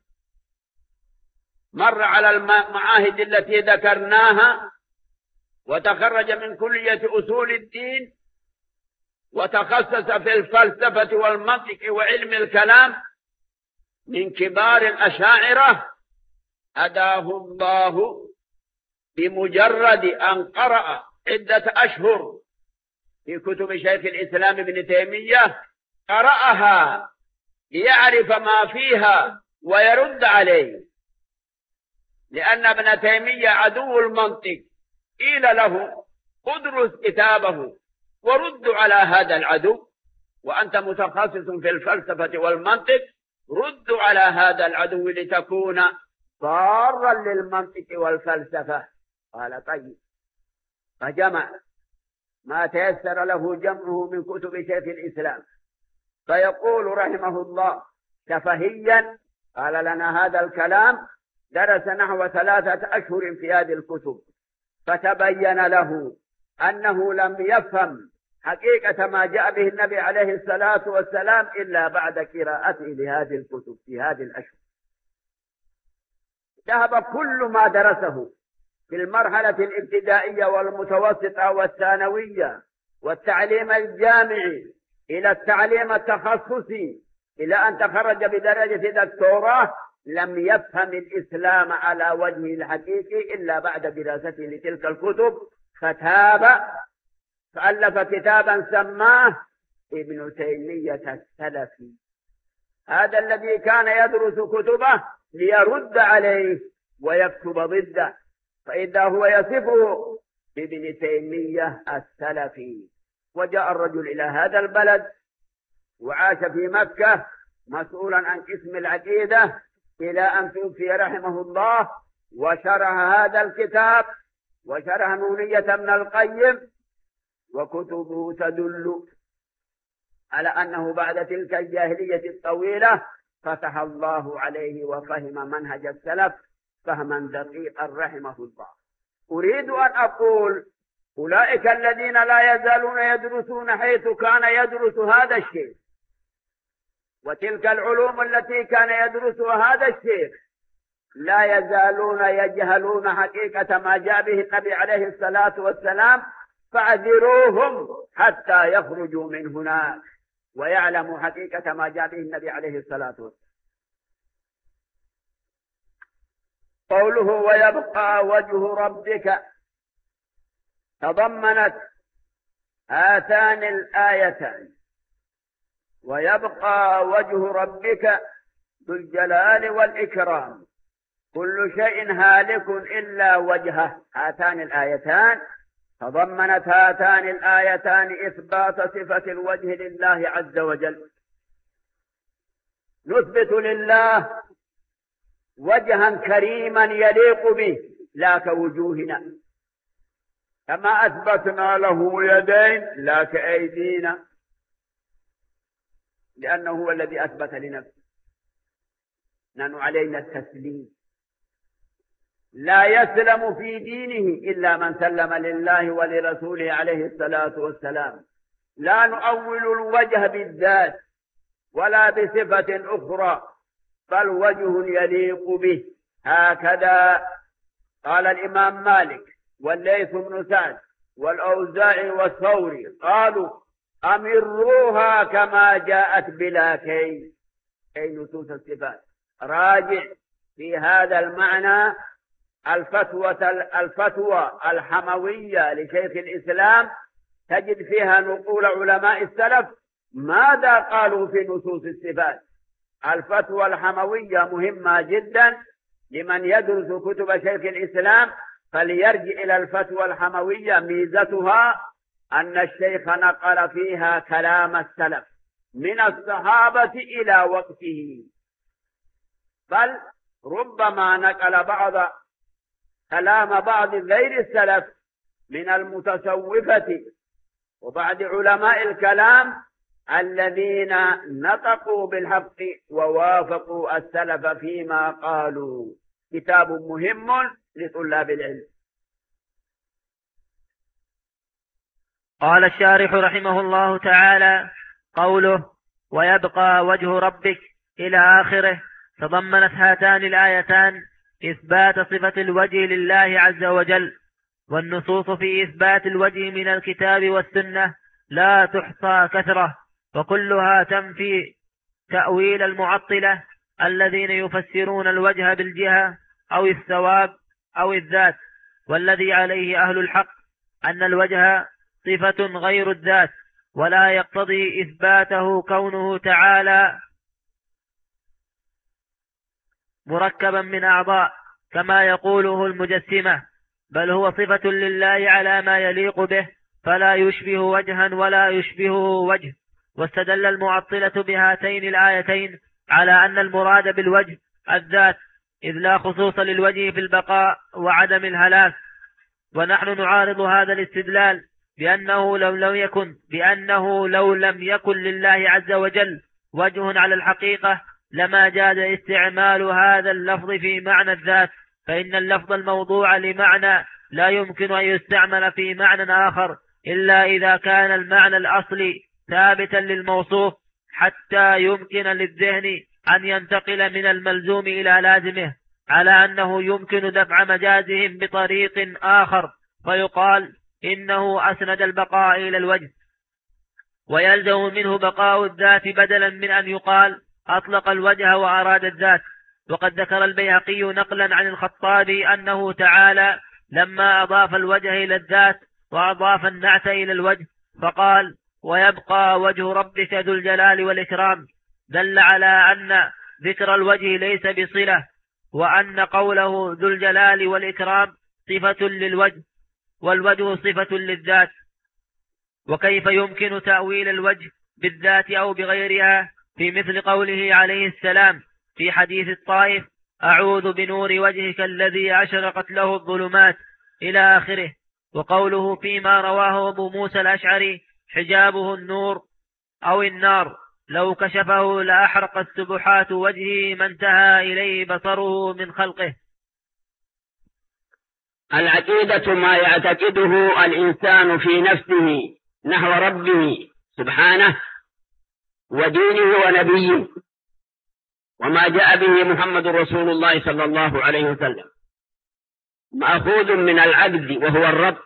Speaker 3: مر على المعاهد التي ذكرناها وتخرج من كلية أصول الدين وتخصص في الفلسفة والمنطق وعلم الكلام من كبار الأشاعرة. هداه الله بمجرد أن قرأ عدة أشهر في كتب شيخ الإسلام ابن تيمية، قرأها ليعرف ما فيها ويرد عليه، لأن ابن تيمية عدو المنطق. قيل له ادرس كتابه ورد على هذا العدو، وأنت متخصص في الفلسفة والمنطق، رد على هذا العدو لتكون ضارا للمنطق والفلسفة. قال طيب، فجمع ما تيسر له جمعه من كتب شيخ الإسلام. فيقول رحمه الله شفهيا، قال لنا هذا الكلام درس نحو ثلاثة أشهر في هذه الكتب، فتبين له أنه لم يفهم حقيقة ما جاء به النبي عليه الصلاة والسلام إلا بعد قراءته لهذه الكتب في هذه الأشهر. ذهب كل ما درسه في المرحلة الابتدائية والمتوسطة والثانوية والتعليم الجامعي إلى التعليم التخصصي إلى أن تخرج بدرجة دكتوراه، لم يفهم الإسلام على وجهه الحقيقي إلا بعد دراسته لتلك الكتب. فتاب فألف كتابا سماه ابن تيمية السلفي. هذا الذي كان يدرس كتبه ليرد عليه ويكتب ضده، فإذا هو يصفه بابن تيمية السلفي. وجاء الرجل إلى هذا البلد وعاش في مكة مسؤولا عن قسم العقيدة إلى أن توفي رحمه الله، وشرح هذا الكتاب وشرح نونية ابن القيم، وكتبه تدل على أنه بعد تلك الجاهلية الطويلة فتح الله عليه وفهم منهج السلف فهما دقيقا رحمه الله. أريد أن أقول أولئك الذين لا يزالون يدرسون حيث كان يدرس هذا الشيء، وتلك العلوم التي كان يدرسها هذا الشيخ، لا يزالون يجهلون حقيقة ما جاء به النبي عليه الصلاة والسلام، فاعذروهم حتى يخرجوا من هناك ويعلموا حقيقة ما جاء به النبي عليه الصلاة والسلام. قوله ويبقى وجه ربك تضمنت هاتان الآيتان، ويبقى وجه ربك ذو الجلال والإكرام، كل شيء هالك إلا وجهه. هاتان الآيتان تضمنت هاتان الآيتان إثبات صفة الوجه لله عز وجل. نثبت لله وجها كريما يليق به لا كوجوهنا، كما أثبتنا له يدين لا كأيدينا، لأنه هو الذي أثبت لنفسه. نحن علينا التسليم. لا يسلم في دينه إلا من سلم لله ولرسوله عليه الصلاة والسلام. لا نؤول الوجه بالذات ولا بصفة أخرى، بل وجه يليق به. هكذا قال الإمام مالك والليث بن سعد والأوزاعي والثوري، قالوا أمروها كما جاءت بلا كيف، أي نصوص الصفات. راجع في هذا المعنى الفتوى الفتوى الحموية لشيخ الإسلام، تجد فيها نقول علماء السلف ماذا قالوا في نصوص الصفات. الفتوى الحموية مهمة جدا لمن يدرس كتب شيخ الإسلام فليرجع إلى الفتوى الحموية. ميزتها أن الشيخ نقل فيها كلام السلف من الصحابة إلى وقته، بل ربما نقل بعض كلام بعض غير السلف من المتصوفة وبعض علماء الكلام الذين نطقوا بالحق ووافقوا السلف فيما قالوا. كتاب مهم لطلاب العلم.
Speaker 1: قال الشارح رحمه الله تعالى: قوله ويبقى وجه ربك إلى آخره، تضمنت هاتان الآيتان إثبات صفة الوجه لله عز وجل، والنصوص في إثبات الوجه من الكتاب والسنة لا تحصى كثرة، وكلها تنفي تأويل المعطلة الذين يفسرون الوجه بالجهة أو الثواب أو الذات. والذي عليه أهل الحق أن الوجه صفة غير الذات، ولا يقتضي إثباته كونه تعالى مركبا من أعضاء كما يقوله المجسمة، بل هو صفة لله على ما يليق به، فلا يشبه وجها ولا يشبهه وجه. واستدل المعطلة بهاتين الآيتين على أن المراد بالوجه الذات، إذ لا خصوص للوجه في البقاء وعدم الهلاك. ونحن نعارض هذا الاستدلال بأنه لو لم يكن بأنه لو لم يكن لله عز وجل وجه على الحقيقة لما جاز استعمال هذا اللفظ في معنى الذات، فإن اللفظ الموضوع لمعنى لا يمكن أن يستعمل في معنى آخر إلا إذا كان المعنى الأصلي ثابتا للموصوف، حتى يمكن للذهن أن ينتقل من الملزوم إلى لازمه، على أنه يمكن دفع مجازهم بطريق آخر فيقال إنه أسند البقاء إلى الوجه، ويلزم منه بقاء الذات بدلا من أن يقال أطلق الوجه وأراد الذات. وقد ذكر البيهقي نقلا عن الخطابي أنه تعالى لما أضاف الوجه إلى الذات وأضاف النعت إلى الوجه فقال ويبقى وجه ربك ذو الجلال والإكرام، دل على أن ذكر الوجه ليس بصلة، وأن قوله ذو الجلال والإكرام صفة للوجه، والوجه صفة للذات. وكيف يمكن تأويل الوجه بالذات أو بغيرها في مثل قوله عليه السلام في حديث الطائف أعوذ بنور وجهك الذي أشرقت له الظلمات إلى آخره. وقوله فيما رواه أبو موسى الأشعري حجابه النور أو النار لو كشفه لأحرقت سبحات وجهه ما انتهى إليه بصره من خلقه.
Speaker 2: العقيدة ما يعتقده الإنسان في نفسه نحو ربه سبحانه ودينه ونبيه وما جاء به محمد رسول الله صلى الله عليه وسلم، مأخوذ من العقد وهو الرب،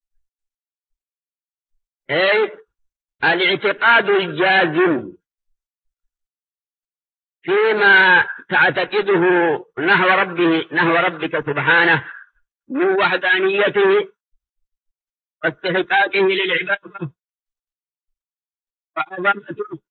Speaker 2: أي الاعتقاد الجازم فيما تعتقده نحو ربه نحو ربك سبحانه من وحدانيته واستحقاقه للعبادة وعظمته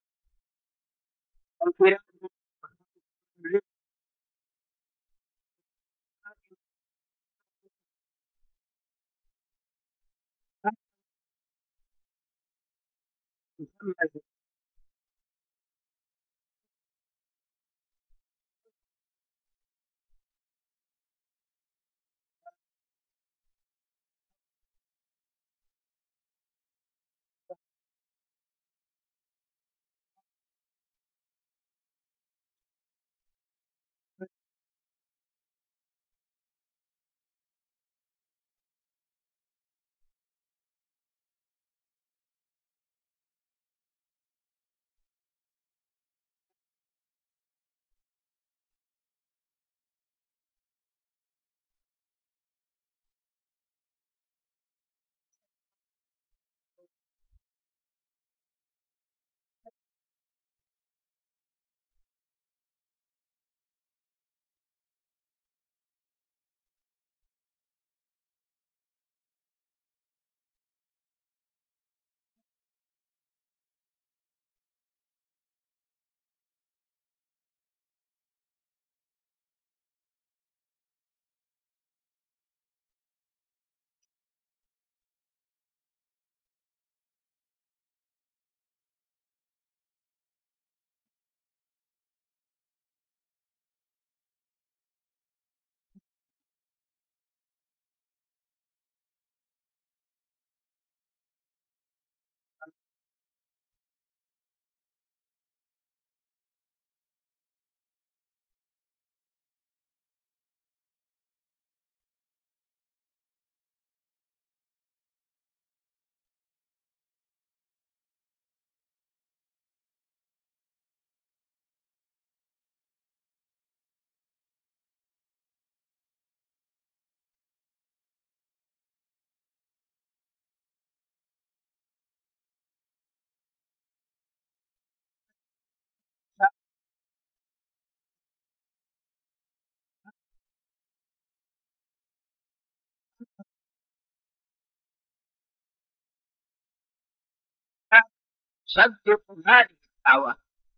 Speaker 3: صدقوا هذه الدعوة.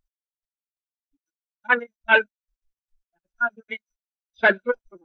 Speaker 3: صدقوا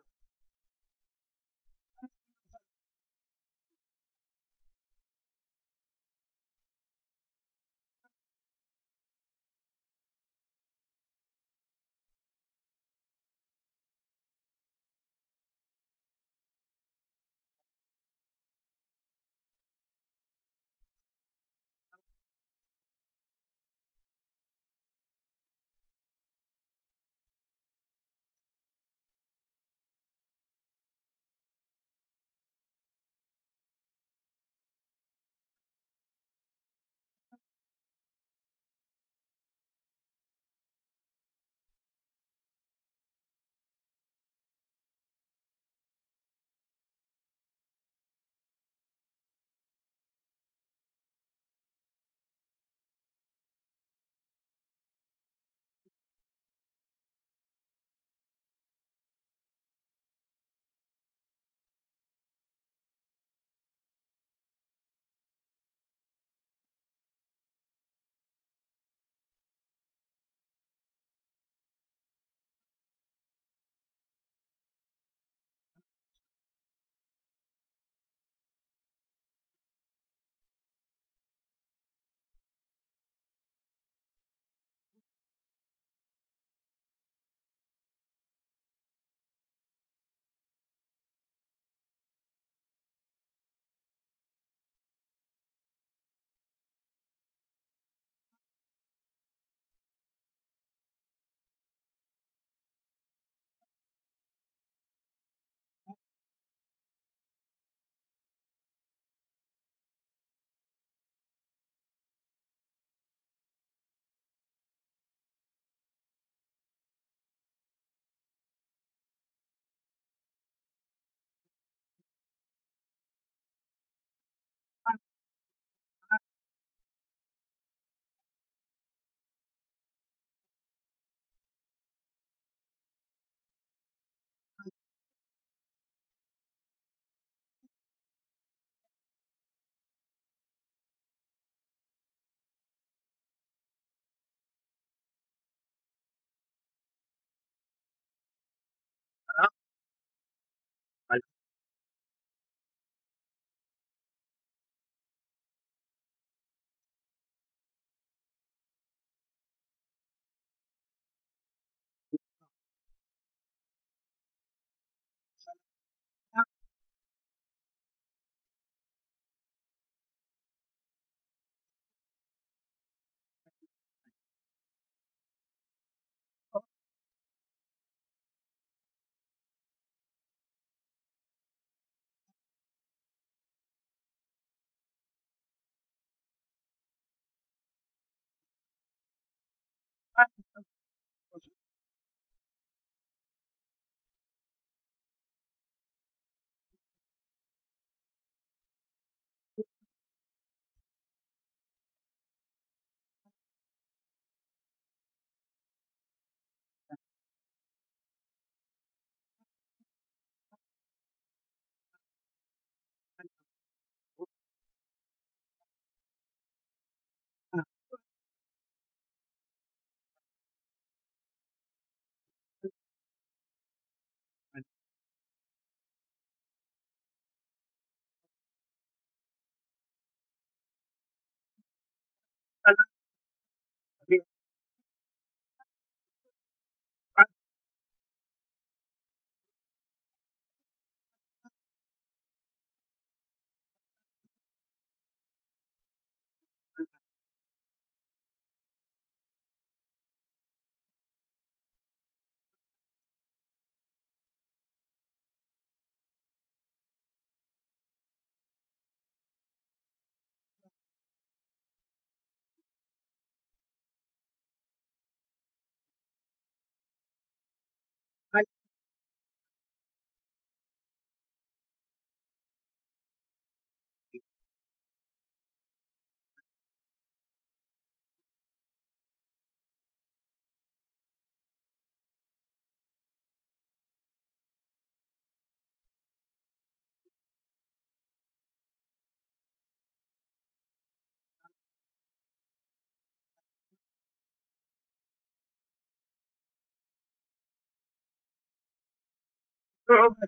Speaker 3: شعبة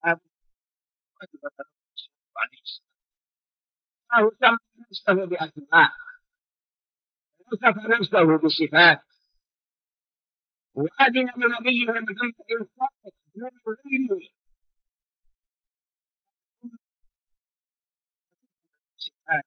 Speaker 4: هذا وجب عليه السلام. الله سمى نفسه بأسماء، وصف نفسه بصفات، وأذن لنبينا محمد الصادق من غيره صفات.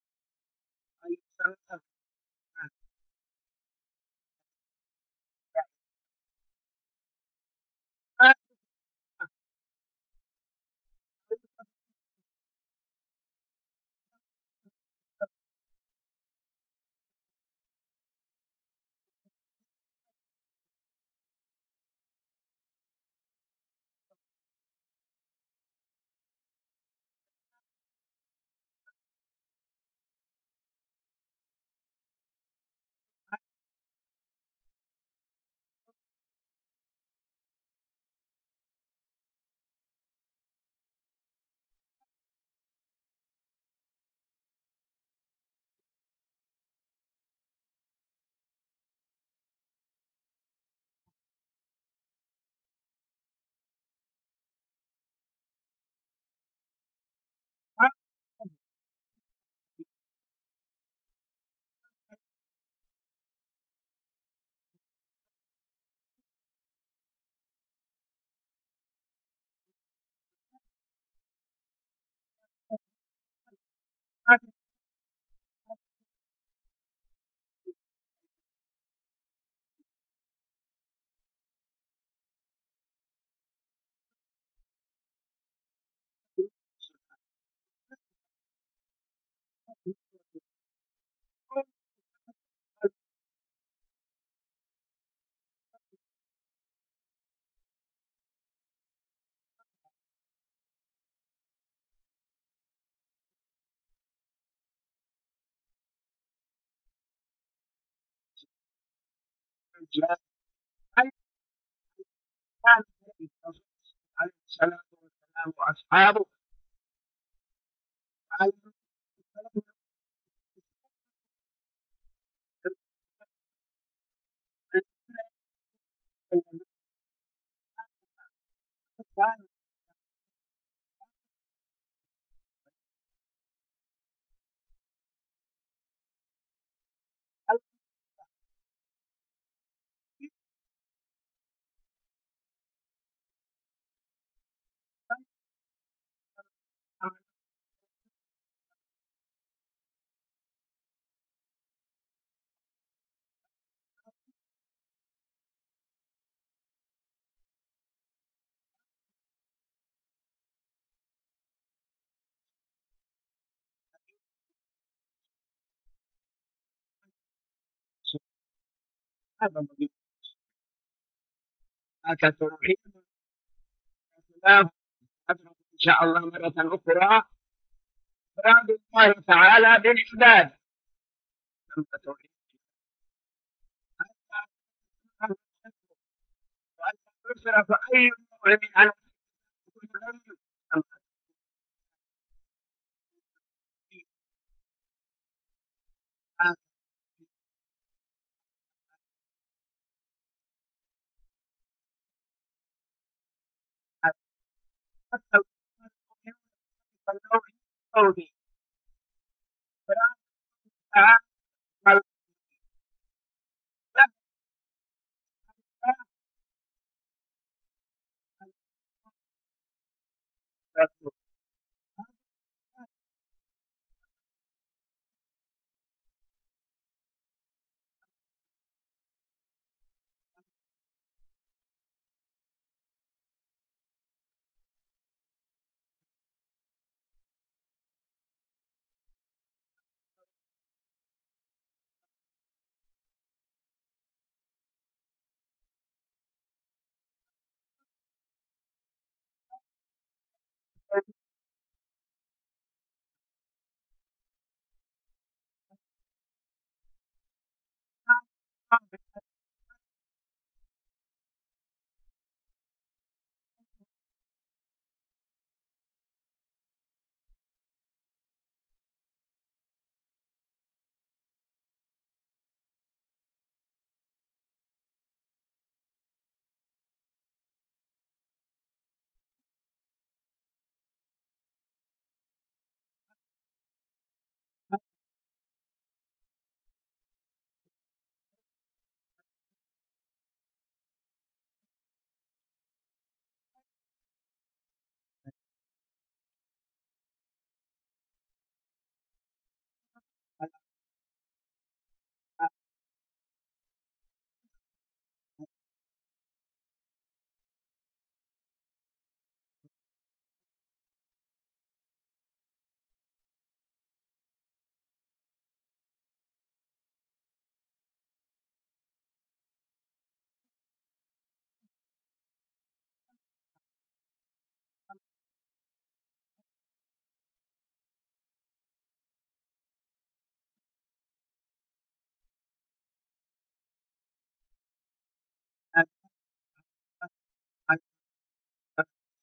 Speaker 4: جاء عليه الصلاة والسلام وأصحابه هذا الذي توحيد السلام. إن شاء الله مرة أخرى إفراد الله تعالى بالعباد. توحيد وأن يصرف أي نوع من أنواع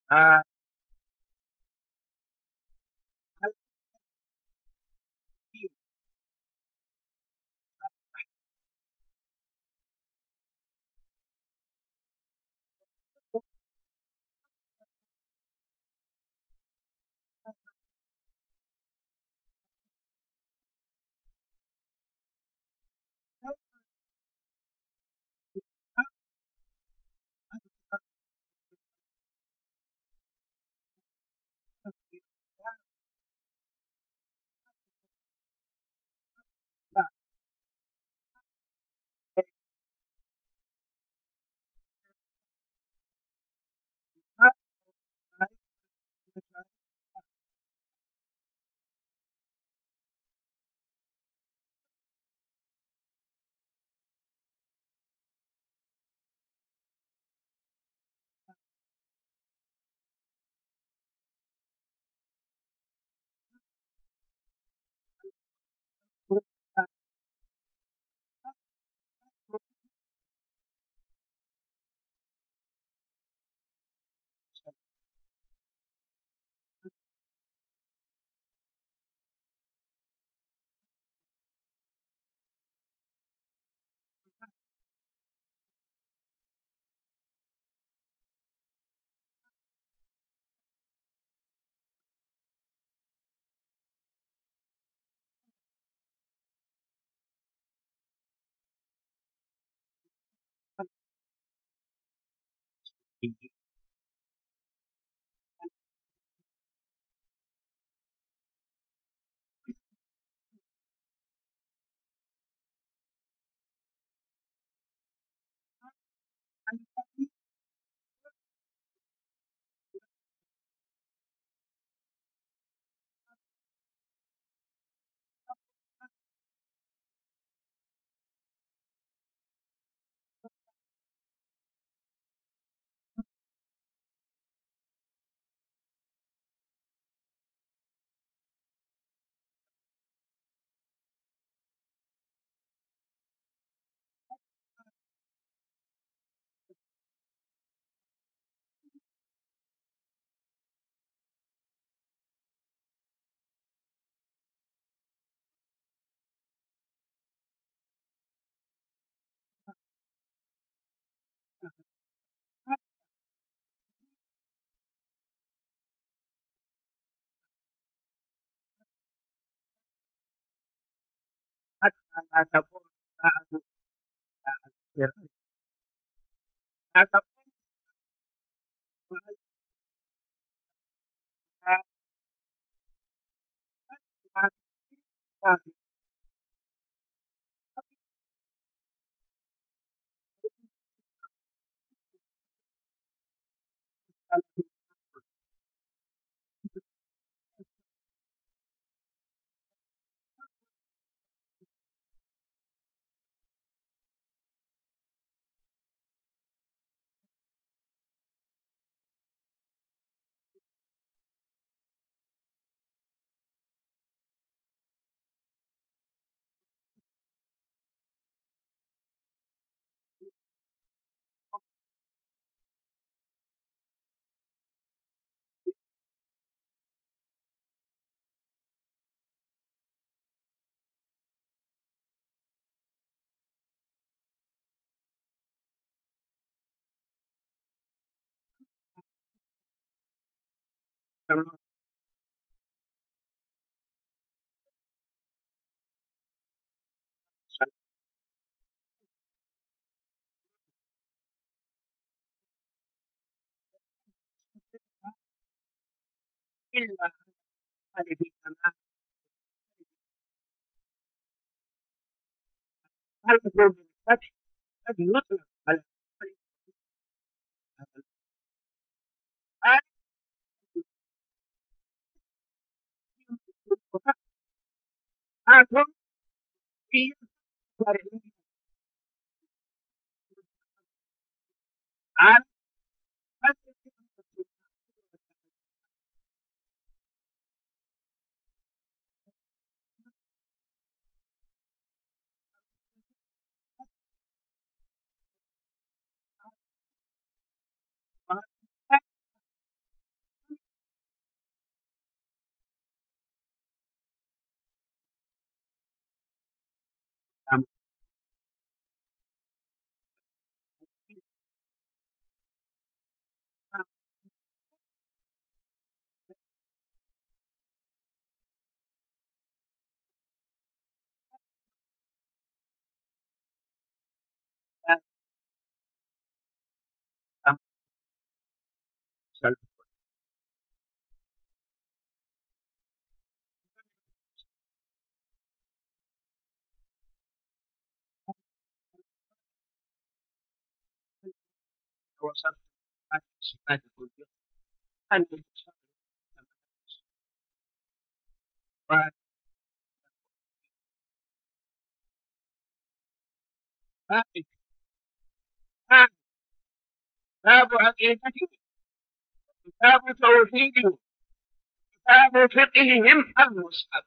Speaker 4: آه حتى لا تكون بعد لا تكون إلا هذه السماء. هل تقول بالفتح قد يطلق على هذا في عن سلام. وصلت هذه الصفات الكلية أن هذه كتاب عقيدته، كتاب توحيده، كتاب فقههم المصحف.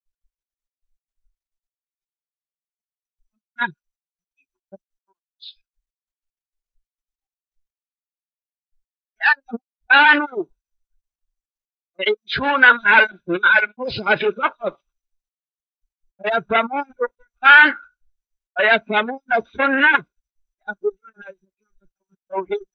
Speaker 4: لأنهم كانوا يعيشون مع مع المصحف فقط، فيفهمون القرآن ويفهمون السنة، يأخذون التوحيد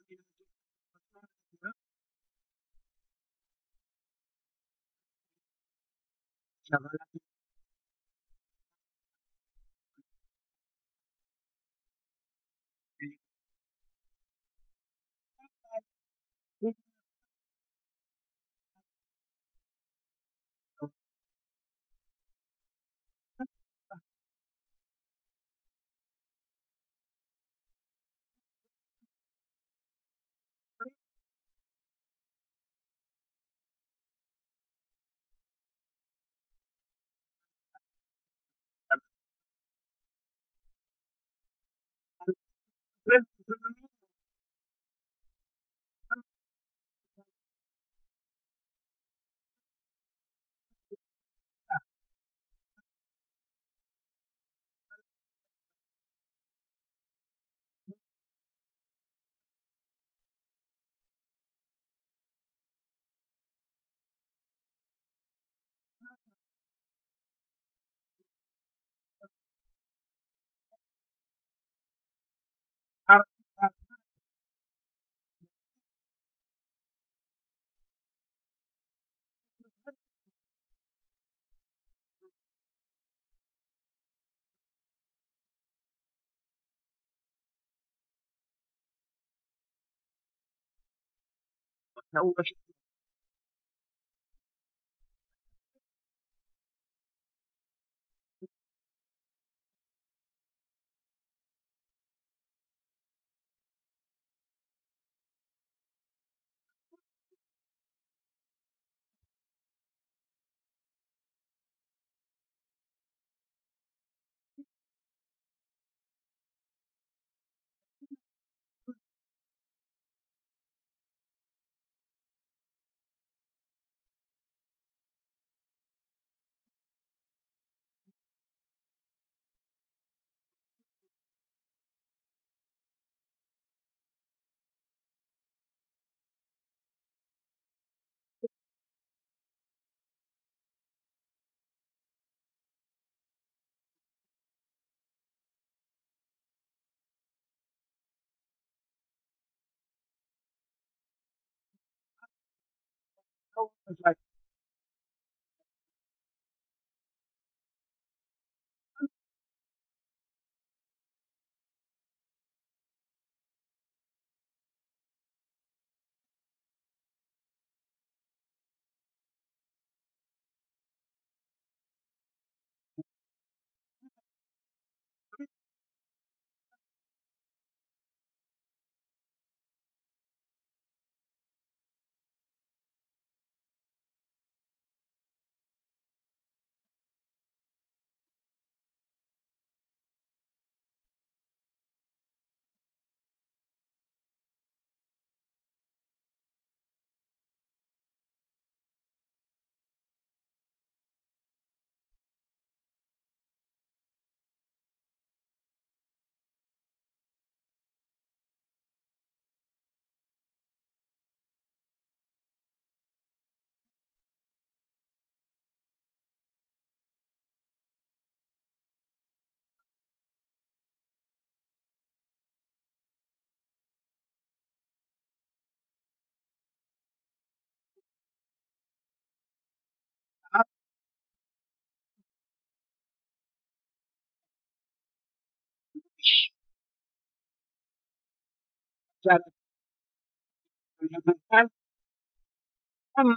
Speaker 4: أما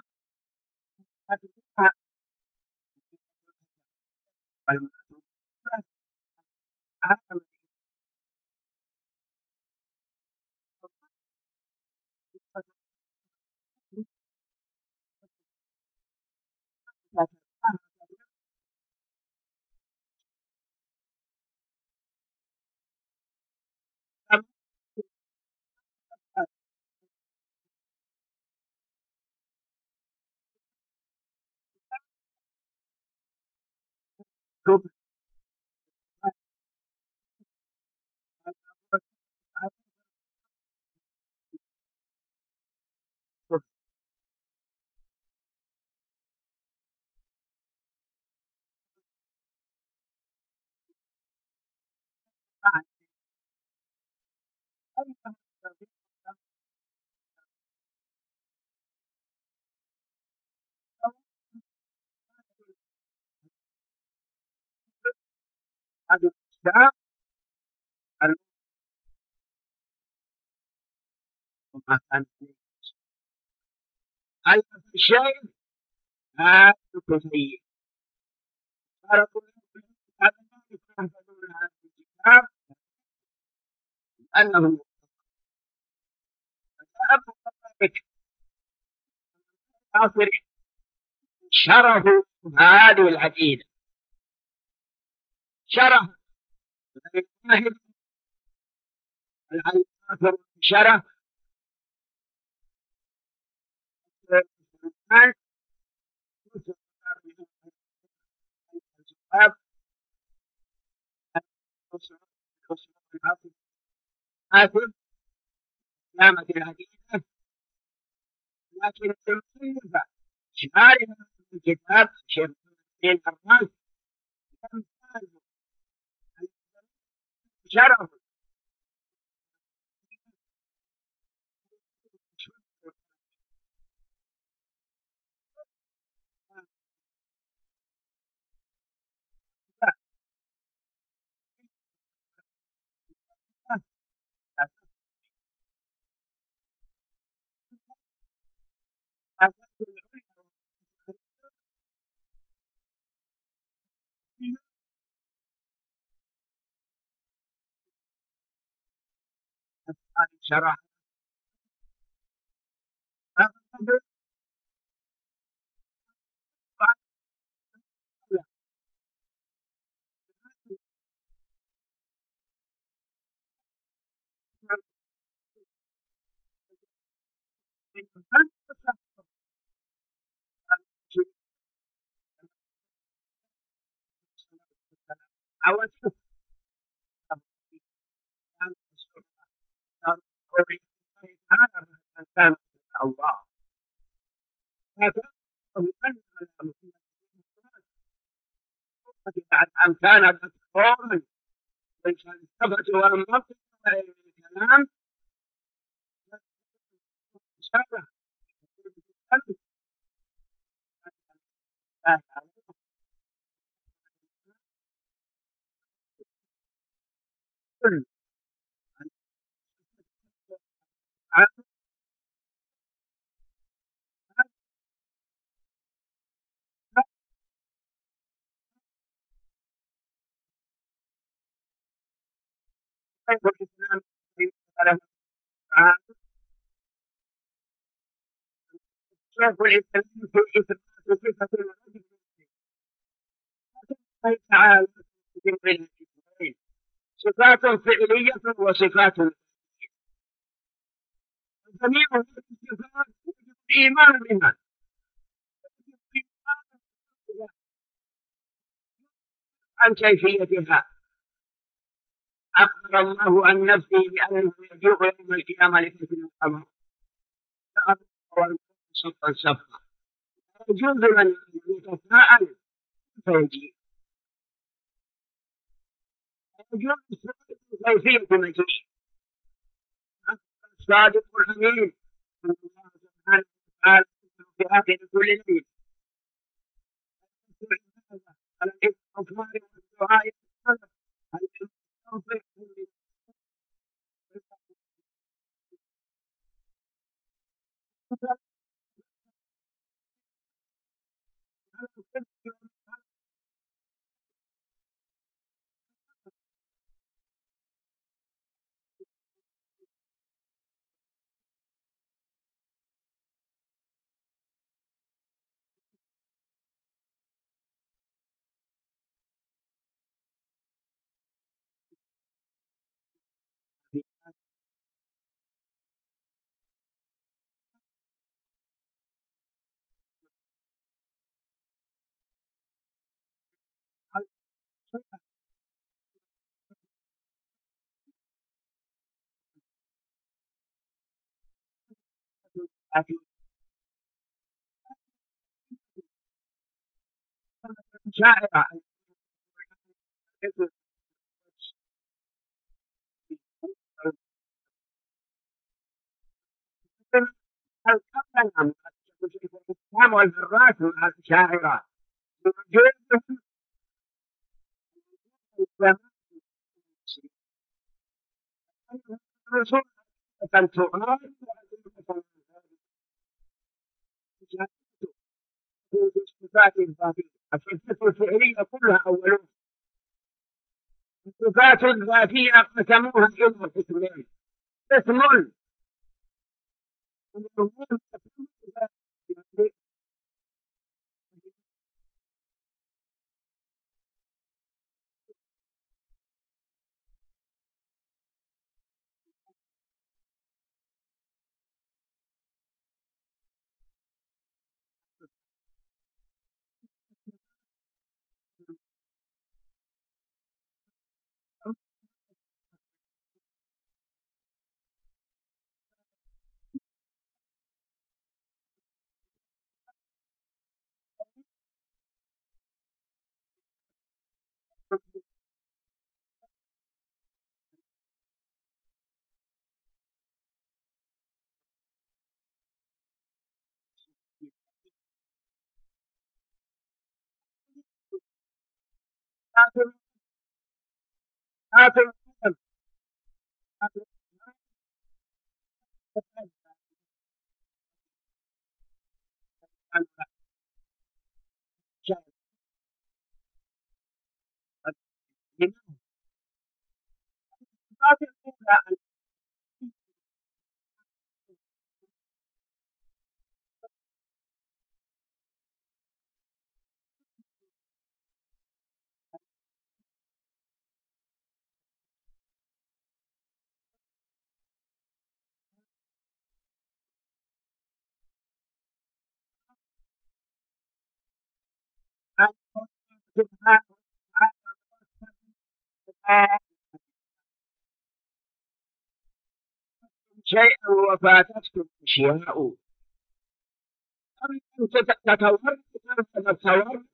Speaker 4: هذا الإسلام وما كان فيه ألف شيء هذا كثير صار كل هذا ما يستهزئون هذا الكتاب أنه أبو بكر آخر شرف هذه العقيدة شرف الآخر شرف آخر سلامة العقيدة لكن المصنف شارح الكتاب شيخ بن الراس شرف شرح كان الله بعد أن كان مذكورا والفلسفة والمنطق والكلام شرح الإسلام شيخ الإسلام في إثبات صفة الوجود تعالى صفات فعلية وصفات جميع الصفات يجب الإيمان بها عن كيفيتها أخبر الله عن نفسه بأنه يجيء يوم القيامة لكثير القمر صفا صفا يجوز من يتفاءل فيجيء يجوز كيفية مجيء الصادق الأمين الله سبحانه وتعالى في آخر كل ليل على الاستغفار والدعاء شاعرة الإسلام والحراس مع الشاعرة وجود الرسول تقال الصفات الذاتية الصفات الفعلية كلها أولون الصفات الذاتية قسموها إلى قسمين قسم شيئا وفاتتكم أشياء تتصور